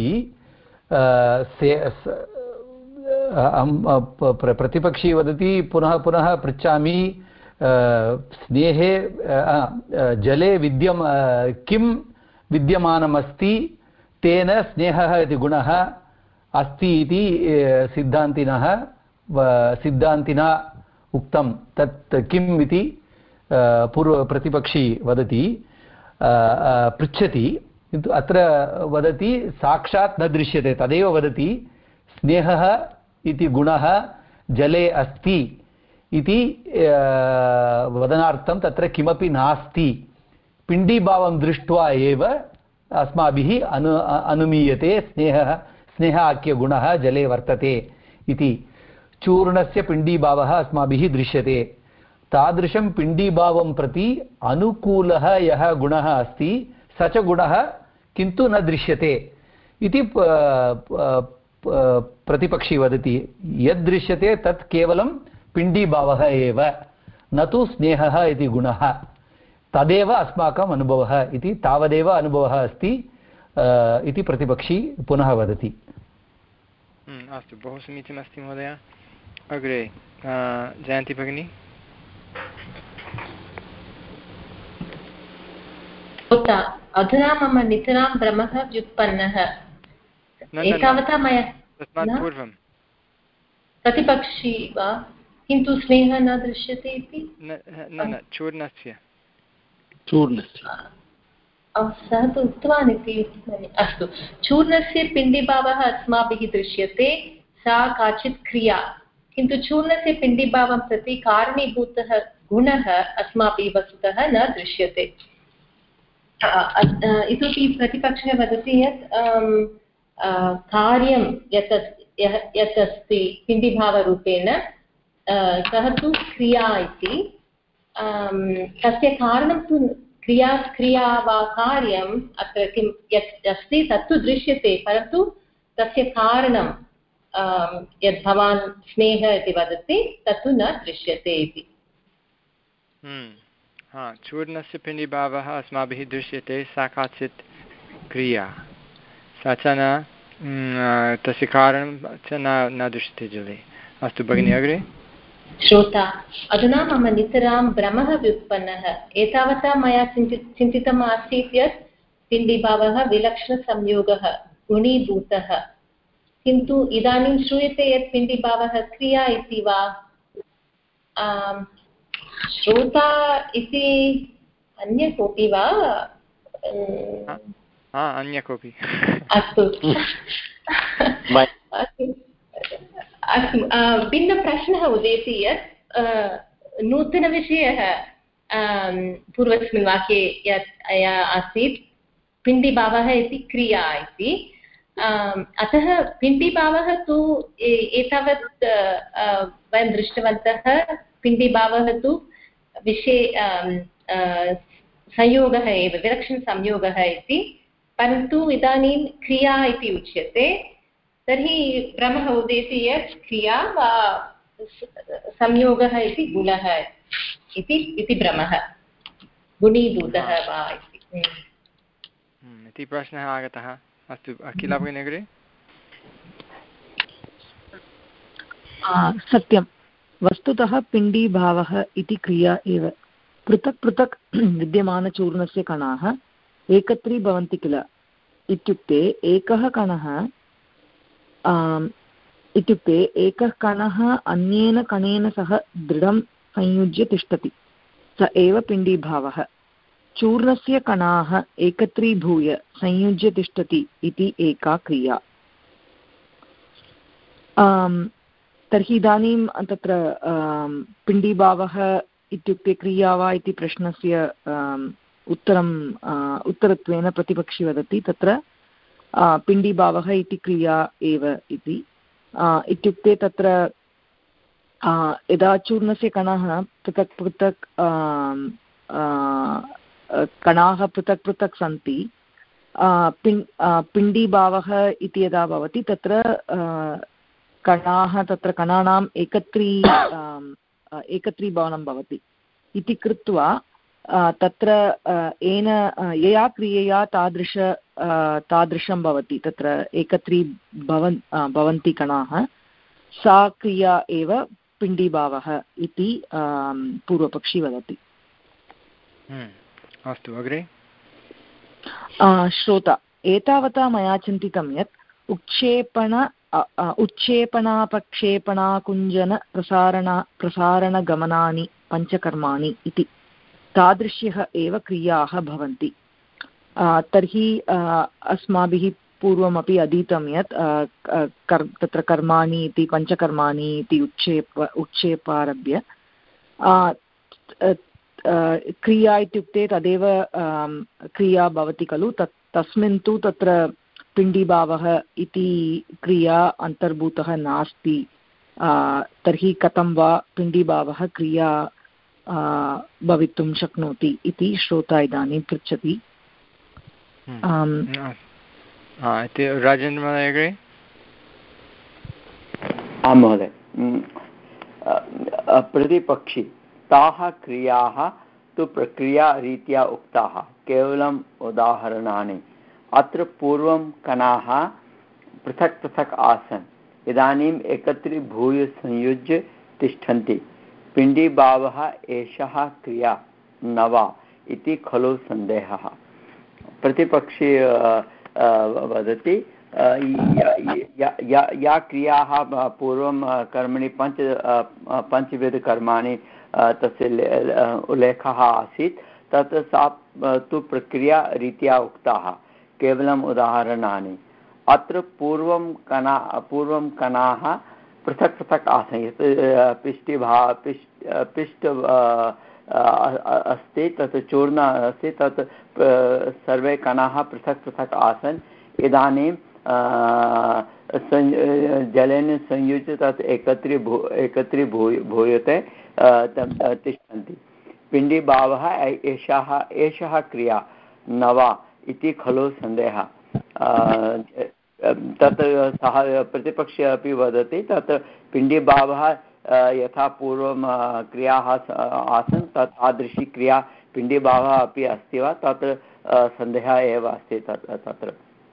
Speaker 4: प्रतिपक्षी वदति पुनः पुनः पृच्छामि, स्नेहे जले विद्यम किं विद्यमानमस्ति तेन स्नेहः इति गुणः अस्ति इति सिद्धान्तिनः सिद्धान्तिना उक्तं, तत् किम् इति पूर्व प्रतिपक्षी वदति। पृच्छति, किन्तु अत्र वदति साक्षात् न दृश्यते, तदेव वदति स्नेहः इति गुणः जले अस्ति इति वदनार्थं तत्र किमपि नास्ति, पिण्डीभावं दृष्ट्वा एव अस्माभिः अनु अनुमीयते स्नेहः स्नेहाख्यगुणः जले वर्तते इति। चूर्णस्य पिण्डीभावः अस्माभिः दृश्यते, तादृशं पिण्डीभावं प्रति अनुकूलः यः गुणः अस्ति स च गुणः किन्तु न दृश्यते इति प्रतिपक्षी वदति। यद् दृश्यते तत् केवलं पिण्डीभावः एव, न तु स्नेहः इति गुणः, तदेव अस्माकम् अनुभवः इति, तावदेव अनुभवः अस्ति इति प्रतिपक्षी पुनः वदति।
Speaker 1: अस्तु, बहु समीचीनमस्ति महोदय। अग्रे जयन्ती भगिनी।
Speaker 9: अधुना मम नितरां भ्रमः व्युत्पन्नः, एतावता मया
Speaker 1: तस्मात् पूर्वं
Speaker 9: प्रतिपक्षी वा किन्तु स्नेहः न दृश्यते इति
Speaker 1: न न चूर्णस्य
Speaker 7: चूर्णस्य
Speaker 9: सः तु उक्तवान् इति। अस्तु, चूर्णस्य पिण्डीभावः अस्माभिः दृश्यते, सा काचित् क्रिया, किन्तु चूर्णस्य पिण्डीभावं प्रति कारणीभूतः गुणः अस्माभिः वस्तुतः न दृश्यते। इतोपि प्रतिपक्षः वदति यत् कार्यं यत् यत् अस्ति पिण्डीभावरूपेण सः तु क्रिया इति, तस्य कारणं तु क्रिया क्रिया वा कार्यम् अत्र किं यत् अस्ति तत्तु दृश्यते, परन्तु तस्य कारणं यद् भवान् स्नेहः इति वदति तत्तु न दृश्यते इति।
Speaker 1: हा, चूर्णस्य पिण्डीभावः अस्माभिः दृश्यते, सा काचित् क्रिया, सा च न तस्य कारणं च न न दृश्यते जले। अस्तु भगिनी, अग्रे।
Speaker 9: श्रोता, अधुना मम नितरां भ्रमः व्युत्पन्नः, एतावता मया चिन्ति चिन्तितम् आसीत् यत् पिण्डीभावः विलक्षणसंयोगः गुणीभूतः, किन्तु इदानीं श्रूयते यत् पिण्डीभावः क्रिया इति वा। श्रोता इति अन्य कोऽपि वा?
Speaker 1: अन्य कोऽपि? अस्तु
Speaker 9: अस्तु, भिन्नप्रश्नः उदेति यत् नूतनविषयः पूर्वस्मिन् वाक्ये यत् आसीत् पिण्डीभावः इति क्रिया इति, अतः पिण्डीभावः तु एतावत् वयं दृष्टवन्तः, पिण्डीभावः तु विषये संयोगः एव, विलक्षणसंयोगः इति, परन्तु इदानीं क्रिया इति उच्यते, तर्हि भ्रमः उदेति यत् क्रिया वा संयोगः इति गुणः इति भ्रमः, गुणीभूतः वा
Speaker 1: इति प्रश्नः आगतः। अस्तु, अखिला भगिनी अग्रे।
Speaker 6: सत्यं, वस्तुतः पिण्डीभावः इति क्रिया एव। पृथक् पृथक् विद्यमानचूर्णस्य कणाः एकत्रीभवन्ति किल, इत्युक्ते एकः कणः इत्युक्ते एकः कणः अन्येन कणेन सह दृढं संयुज्य तिष्ठति, स एव पिण्डीभावः। चूर्णस्य कणाः एकत्रीभूय संयुज्य तिष्ठति इति एका क्रिया। तर्हि इदानीं तत्र पिण्डीभावः इत्युक्ते क्रिया वा इति प्रश्नस्य उत्तरम् उत्तरत्वेन प्रतिपक्षी वदति तत्र पिण्डीभावः इति क्रिया एव इति। इत्युक्ते तत्र यदा चूर्णस्य कणाः पृथक् पृथक् कणाः पृथक् पृथक् सन्ति, पिण् पिण्डीभावः इति यदा भवति तत्र कणाः तत्र कणानाम् एकत्री एकत्रीभवनं भवति इति कृत्वा तत्र येन यया क्रियया तादृश तादृशं भवति, तत्र एकत्री भवन् भवन्ति कणाः, सा क्रिया एव पिण्डीभावः इति पूर्वपक्षी वदति।
Speaker 1: अस्तु, अग्रे।
Speaker 6: श्रोता, एतावता मया चिन्तितं यत् उत्क्षेपण उत्क्षेपणापक्षेपणाकुञ्जन प्रसारण प्रसारणगमनानि पञ्चकर्माणि इति तादृश्यः एव क्रियाः भवन्ति। तर्हि अस्माभिः पूर्वमपि अधीतं यत् कर् तत्र कर्माणि इति पञ्चकर्माणि इति उच्चेप उच्चेपारभ्य क्रिया इत्युक्ते तदेव क्रिया भवति खलु तत् तस्मिन् तु तत्र पिण्डीभावः इति क्रिया अन्तर्भूतः नास्ति तर्हि कथं वा पिण्डीभावः क्रिया भवितुं शक्नोति इति श्रोता इदानीं पृच्छति।
Speaker 1: राजेन्द्रमहोदय
Speaker 3: आं महोदय प्रतिपक्षी ताः क्रियाः तु प्रक्रियारीत्या उक्ताः केवलम् उदाहरणानि अत्र पूर्वं कणाः पृथक् पृथक् आसन् इदानीम् एकत्रीभूय संयुज्य तिष्ठन्ति पिण्डीभावः एषः क्रिया न वा इति खलु सन्देहः। प्रतिपक्षी वदति या क्रियाः पूर्वं कर्मणि पञ्च पञ्चविधकर्माणि तस्य उल्लेखः आसीत् तत् सा तु प्रक्रियारीत्या उक्ताः केवलम् उदाहरणानि अत्र पूर्वं कणा पूर्वं कणाः पृथक् पृथक् आसन् यत् पिष्टिभा पिष्ट पिष्ट अस्ति तत् चूर्ण अस्ति तत् सर्वे कणाः पृथक् पृथक् आसन् इदानीं जलेन संयुज्य तत् एकत्रीभू एकत्रीभूय भूयते तिष्ठन्ति पिण्डीभावः एषः एषः क्रिया न वा इति खलु सन्देहः। तत् सः प्रतिपक्षी अपि वदति तत् पिण्डीभावः यथा पूर्वं क्रियाः आसन् तत् तादृशी क्रिया पिण्डीभावः अपि अस्ति वा तत्र सन्देहः एव अस्ति तत् तत्र।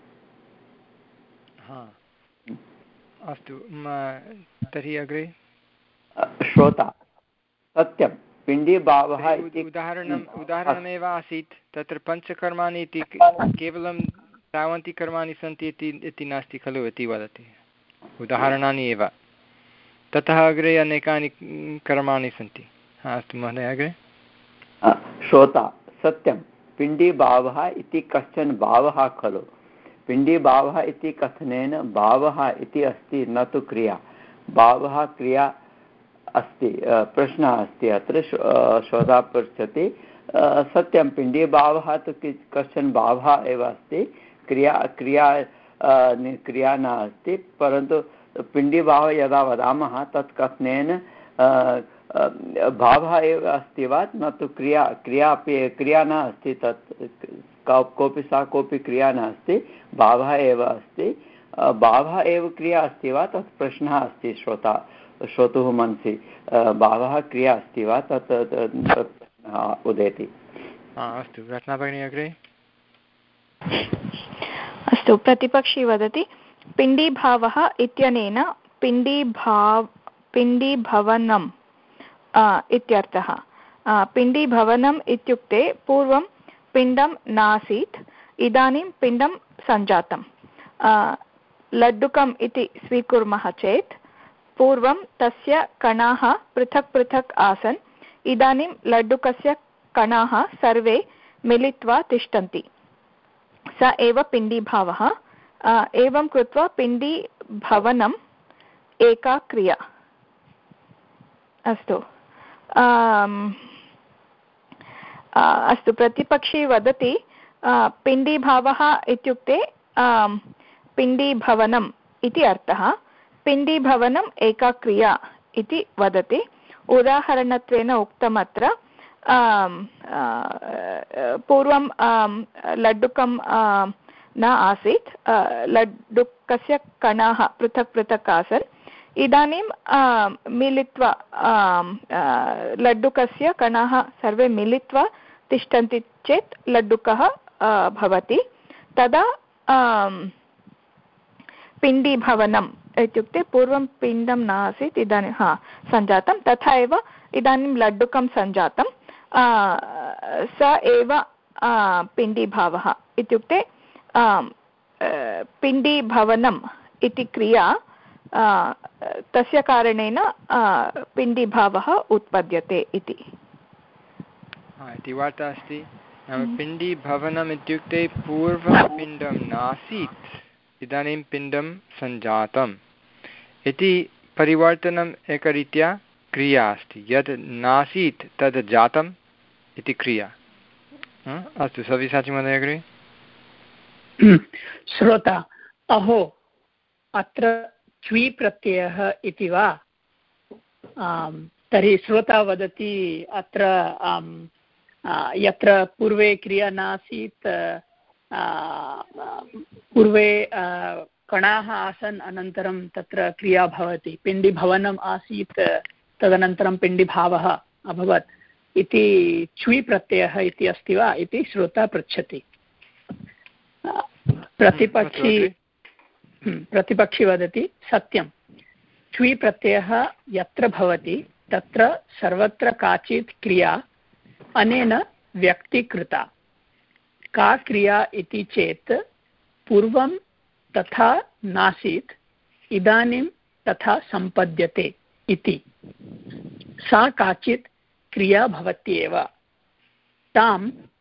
Speaker 1: अस्तु तर्हि अग्रे
Speaker 3: श्रोता सत्यं पिण्डीभावः
Speaker 1: उदाहरणम् उदाहरणमेव आसीत् तत्र पञ्चकर्माणि इति केवलं तावन्ति कर्माणि सन्ति इति नास्ति खलु इति वदति उदाहरणानि एव ततः अग्रे अनेकानि कर्माणि सन्ति। अस्तु महोदय अग्रे।
Speaker 3: श्रोता सत्यं पिण्डीभावः इति कश्चन भावः खलु पिण्डीभावः इति कथनेन भावः इति अस्ति न तु क्रिया भावः क्रिया अस्ति। प्रश्नः अस्ति अत्र श्रोता पृच्छति सत्यं पिण्डीभावः तु कश्चन भावः एव अस्ति क्रिया क्रिया क्रिया न अस्ति परन्तु पिण्डीभावः यदा वदामः तत् कथनेन भावः एव अस्ति वा न तु क्रिया क्रिया अपि क्रिया न अस्ति तत् कोऽपि सा कोऽपि क्रिया नास्ति भावः एव अस्ति भावः एव क्रिया अस्ति वा तत् प्रश्नः अस्ति श्रोता श्रोतुः मनसि भावः क्रिया अस्ति वा तत् प्रश्नः उदेति।
Speaker 1: अस्तु रत्ना भगिनी अग्रे।
Speaker 5: अस्तु प्रतिपक्षी वदति पिण्डीभावः इत्यनेन पिण्डीभाव पिण्डीभवनम् इत्यर्थः। पिण्डीभवनम् इत्युक्ते पूर्वं पिण्डं नासीत् इदानीं पिण्डं सञ्जातं। लड्डुकम् इति स्वीकुर्मः चेत् पूर्वं तस्य कणाः पृथक् पृथक् आसन् इदानीं लड्डुकस्य कणाः सर्वे मिलित्वा तिष्ठन्ति स एव पिण्डीभावः। एवं कृत्वा पिण्डीभवनम् एका क्रिया। अस्तु अस्तु प्रतिपक्षी वदति पिण्डीभावः इत्युक्ते पिण्डीभवनम् इति अर्थः पिण्डीभवनम् एका क्रिया इति वदति। उदाहरणत्वेन उक्तमत्र पूर्वं लड्डुकं न आसीत् लड्डुकस्य कणाः पृथक् पृथक् आसन् इदानीं मिलित्वा लड्डुकस्य कणाः सर्वे मिलित्वा तिष्ठन्ति चेत् लड्डुकः भवति तदा पिण्डीभवनम् इत्युक्ते पूर्वं पिण्डं न आसीत् इदानीं हा सञ्जातं तथा एव इदानीं लड्डुकं सञ्जातं स एव पिण्डीभावः इत्युक्ते पिण्डीभवनम् इति क्रिया तस्य कारणेन पिण्डीभावः उत्पद्यते इति
Speaker 1: इति वार्ता अस्ति। नाम पिण्डीभवनम् इत्युक्ते पूर्वं पिण्डं नासीत् इदानीं पिण्डं सञ्जातम् इति परिवर्तनम् एकरीत्या क्रिया अस्ति। यत् नासीत् तद् जातम् इति क्रिया। अस्तु सव्यसाची महोदय अग्रे।
Speaker 2: श्रोता अहो अत्र च्वी प्रत्ययः इति वा? तर्हि श्रोता वदति अत्र यत्र पूर्वे क्रिया नासीत् पूर्वे कणाः आसन् अनन्तरं तत्र क्रिया भवति, पिण्डिभवनम् आसीत् तदनन्तरं पिण्डिभावः अभवत् इति च्वी प्रत्ययः इति अस्ति वा इति श्रोता पृच्छति। प्रतिपक्षी प्रतिपक्षी वदति सत्यं, च्वी प्रत्ययः यत्र भवति तत्र सर्वत्र काचित् क्रिया अनेन व्यक्तीकृता। का क्रिया इति चेत् पूर्वं तथा नासीत् इदानीं तथा सम्पद्यते इति। सा काचित् क्रिया भवत्येव। तां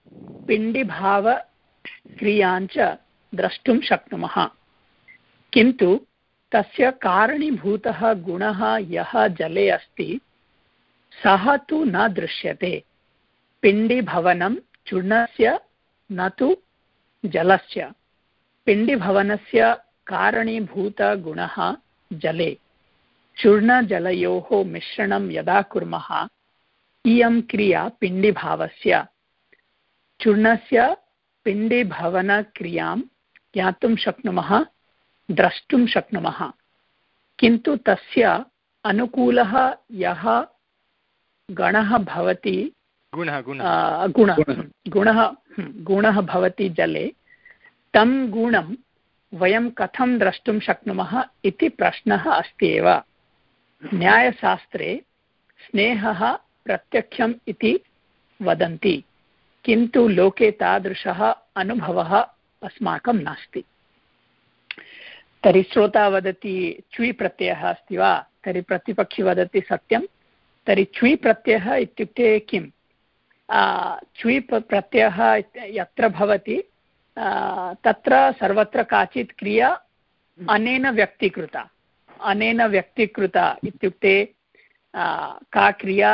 Speaker 2: पिण्डिभावक्रियाञ्च द्रष्टुं शक्नुमः, किन्तु तस्य कारणीभूतः गुणः यः जले अस्ति सः तु न दृश्यते। पिण्डिभवनं चूर्णस्य न तु जलस्य। पिण्डिभवनस्य कारणीभूतगुणः जले। चूर्णजलयोः मिश्रणं यदा कुर्मः इयं क्रिया पिण्डिभावस्य। चूर्णस्य पिण्डिभवनक्रियां ज्ञातुं शक्नुमः, द्रष्टुं शक्नुमः, किन्तु तस्य अनुकूलः यः गणः भवति गुणः गुणः गुणः गुणः भवति जले, तं गुणं वयं कथं द्रष्टुं शक्नुमः इति प्रश्नः अस्ति एव। न्यायशास्त्रे स्नेहः प्रत्यक्षम् इति वदन्ति, किन्तु लोके तादृशः अनुभवः अस्माकं नास्ति। तर्हि श्रोता वदति च्वी प्रत्ययः अस्ति वा? तर्हि प्रतिपक्षी वदति सत्यं। तर्हि च्वी प्रत्ययः इत्युक्ते किम्? च्वी प्रत्ययः यत्र भवति तत्र सर्वत्र काचित् क्रिया अनेन व्यक्तीकृता। अनेन व्यक्तीकृता इत्युक्ते का क्रिया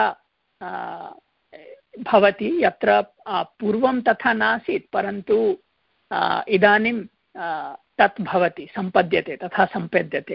Speaker 2: भवति यत्र पूर्वं तथा नासीत् परन्तु इदानीं तत् भवति, सम्पद्यते, तथा सम्पद्यते।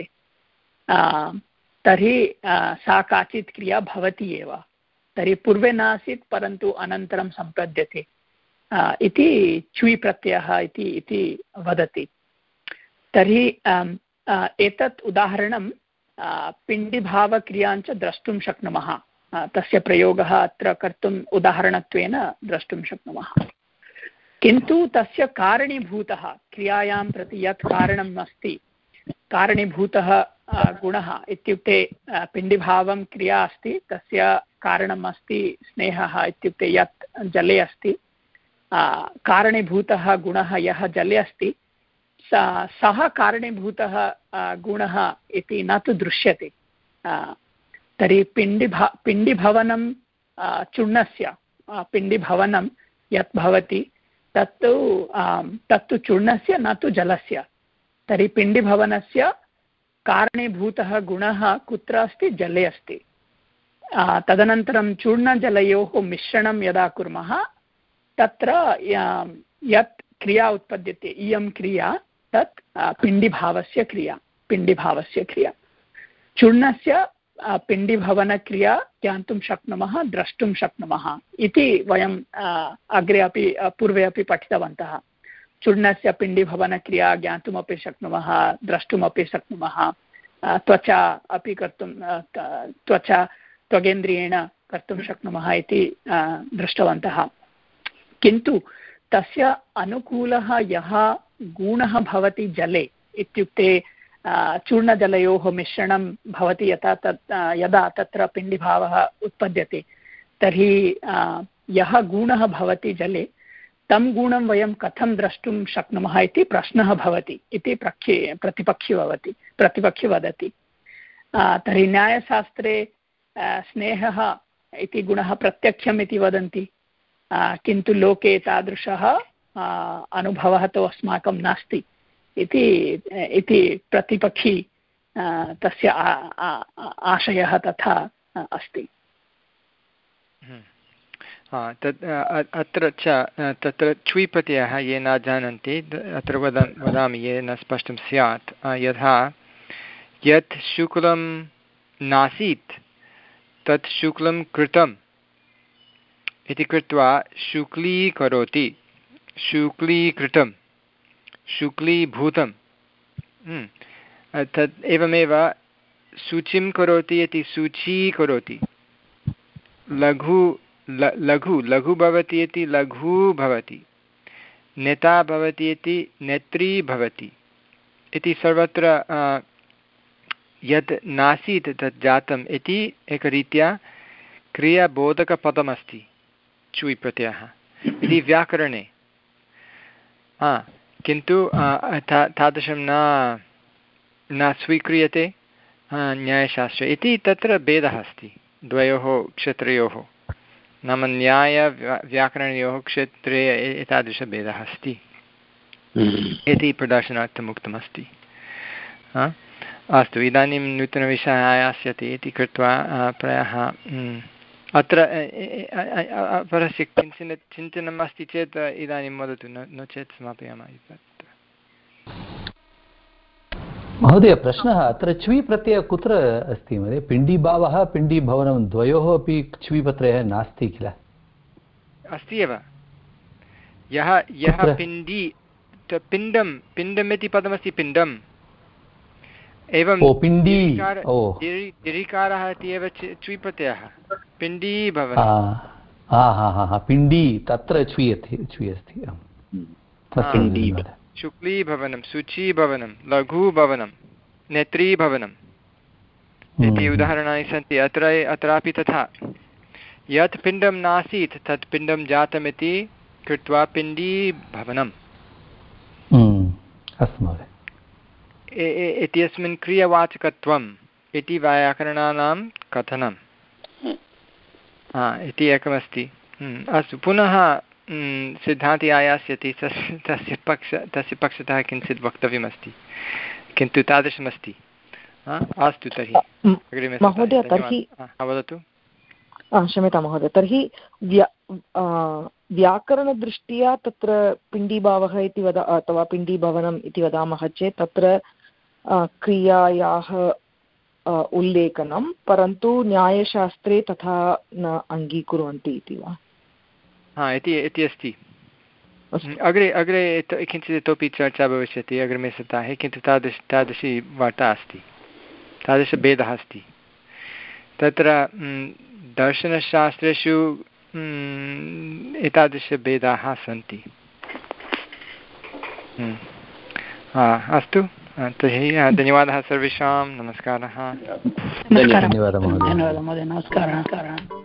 Speaker 2: तर्हि सा काचित् क्रिया भवति एव। तर्हि पूर्वे नासीत् परन्तु अनन्तरं सम्पद्यते इति च्वी प्रत्ययः इति इति वदति। तर्हि एतत् उदाहरणं पिण्डिभावक्रियाञ्च द्रष्टुं शक्नुमः। तस्य प्रयोगः अत्र कर्तुम् उदाहरणत्वेन द्रष्टुं शक्नुमः, किन्तु तस्य कारणीभूतः क्रियायां प्रति यत् कारणम् अस्ति, कारणीभूतः गुणः इत्युक्ते पिण्डिभावं क्रिया अस्ति, तस्य कारणम् अस्ति स्नेहः इत्युक्ते यत् जले अस्ति। कारणीभूतः गुणः यः जले अस्ति सः कारणीभूतः गुणः इति न तु दृश्यते। तर्हि पिण्डिभा पिण्डिभवनं चूर्णस्य पिण्डिभवनं यत् भवति तत्तु तत्तु चूर्णस्य न तु जलस्य। तर्हि पिण्डिभवनस्य कारणीभूतः गुणः कुत्र अस्ति? जले अस्ति। तदनन्तरं चूर्णजलयोः मिश्रणं यदा कुर्मः तत्र यत् क्रिया उत्पद्यते, इयं क्रिया तत् पिण्डिभावस्य क्रिया पिण्डिभावस्य क्रिया चूर्णस्य पिण्डिभवनक्रिया ज्ञातुं शक्नुमः, द्रष्टुं शक्नुमः इति वयं अग्रे अपि पूर्वे अपि पठितवन्तः। चूर्णस्य पिण्डिभवनक्रिया ज्ञातुमपि शक्नुमः, द्रष्टुमपि शक्नुमः, त्वचा अपि कर्तुं त्वचा त्वगेन्द्रियेण कर्तुं शक्नुमः इति दृष्टवन्तः। किन्तु तस्य अनुकूलः यः गुणः भवति जले इत्युक्ते चूर्णजलयोः मिश्रणं भवति यथा तत् यदा तत्र पिण्डिभावः उत्पद्यते तर्हि यः गुणः भवति जले तं गुणं वयं कथं द्रष्टुं शक्नुमः इति प्रश्नः भवति इति प्रक्षि प्रतिपक्षी भवति प्रतिपक्षी वदति। तर्हि न्यायशास्त्रे स्नेहः इति गुणः प्रत्यक्षम् इति वदन्ति, किन्तु लोके तादृशः अनुभवः तु अस्माकं नास्ति इति इति प्रतिपक्षी तस्य आशयः तथा अस्ति।
Speaker 1: तत् अत्र च तत्र च्वी प्रत्ययः ये न जानन्ति अत्र वद वदामि ये न स्पष्टं स्यात् यथा यत् शुक्लं नासीत् तत् शुक्लं कृतम् इति कृत्वा शुक्लीकरोति शुक्लीकृतं शुक्लीभूतं तत् एवमेव सूचीं करोति इति सूचीकरोति लघु लघु लघु भवति इति लघु भवति नेता भवति इति नेत्री भवति इति सर्वत्र यत् नासीत् तत् जातम् इति एकरीत्या क्रियाबोधकपदमस्ति चुय् प्रत्ययः इति व्याकरणे किन्तु तादृशं न न स्वीक्रियते न्यायशास्त्रे इति तत्र भेदः अस्ति द्वयोः क्षेत्रयोः नाम न्याय व्याकरणयोः क्षेत्रे एतादृशभेदः अस्ति इति प्रदर्शनार्थम् उक्तमस्ति। अस्तु इदानीं नूतनविषयः आयास्यति इति कृत्वा प्रायः अत्र परस्य किञ्चित् चिन्तनम् अस्ति चेत् इदानीं वदतु नो चेत् समापयामः।
Speaker 4: महोदय प्रश्नः अत्र च्वी प्रत्ययः कुत्र अस्ति महोदय? पिण्डीभावः पिण्डीभवनं द्वयोः अपि च्वी प्रत्ययः नास्ति किल?
Speaker 1: अस्ति एव। यः यः पिण्डी पिण्डं पिण्डम् इति पदमस्ति पिण्डम् एवं दिरिकारः इति एव च्वी प्रत्ययः पिण्डी भवनं
Speaker 4: पिण्डी तत्र च्वी च्वी अस्ति
Speaker 1: शुक्लीभवनं शुचीभवनं लघुभवनं नेत्रीभवनम् इति उदाहरणानि सन्ति। अत्र अत्रापि तथा यत् पिण्डं नासीत् तत् पिण्डं जातमिति कृत्वा पिण्डीभवनम् इत्यस्मिन् क्रियवाचकत्वम् इति वैयाकरणानां कथनम् इति एकमस्ति। अस्तु पुनः सिद्धान्ति आयास्यति तस्य पक्ष तस्य पक्षतः किञ्चित् वक्तव्यमस्ति किन्तु तादृशमस्ति। अस्तु तर्हि
Speaker 6: महोदय तर्हि
Speaker 1: वदतु।
Speaker 6: क्षम्यतां महोदय तर्हि व्या व्याकरणदृष्ट्या तत्र पिण्डीभावः इति वद अथवा पिण्डीभवनम् इति वदामः चेत् तत्र क्रियायाः उल्लेखनं परन्तु न्यायशास्त्रे तथा न अङ्गीकुर्वन्ति इति वा?
Speaker 1: हा इति इति अस्ति। अग्रे अग्रे किञ्चित् इतोपि चर्चा भविष्यति अग्रिमे सप्ताहे किन्तु तादृश तादृशी वार्ता अस्ति तादृशभेदः अस्ति तत्र दर्शनशास्त्रेषु एतादृशभेदाः सन्ति। अस्तु तर्हि धन्यवादः सर्वेषां नमस्कारः।
Speaker 6: धन्यवादः महोदय।
Speaker 2: नमस्कारः।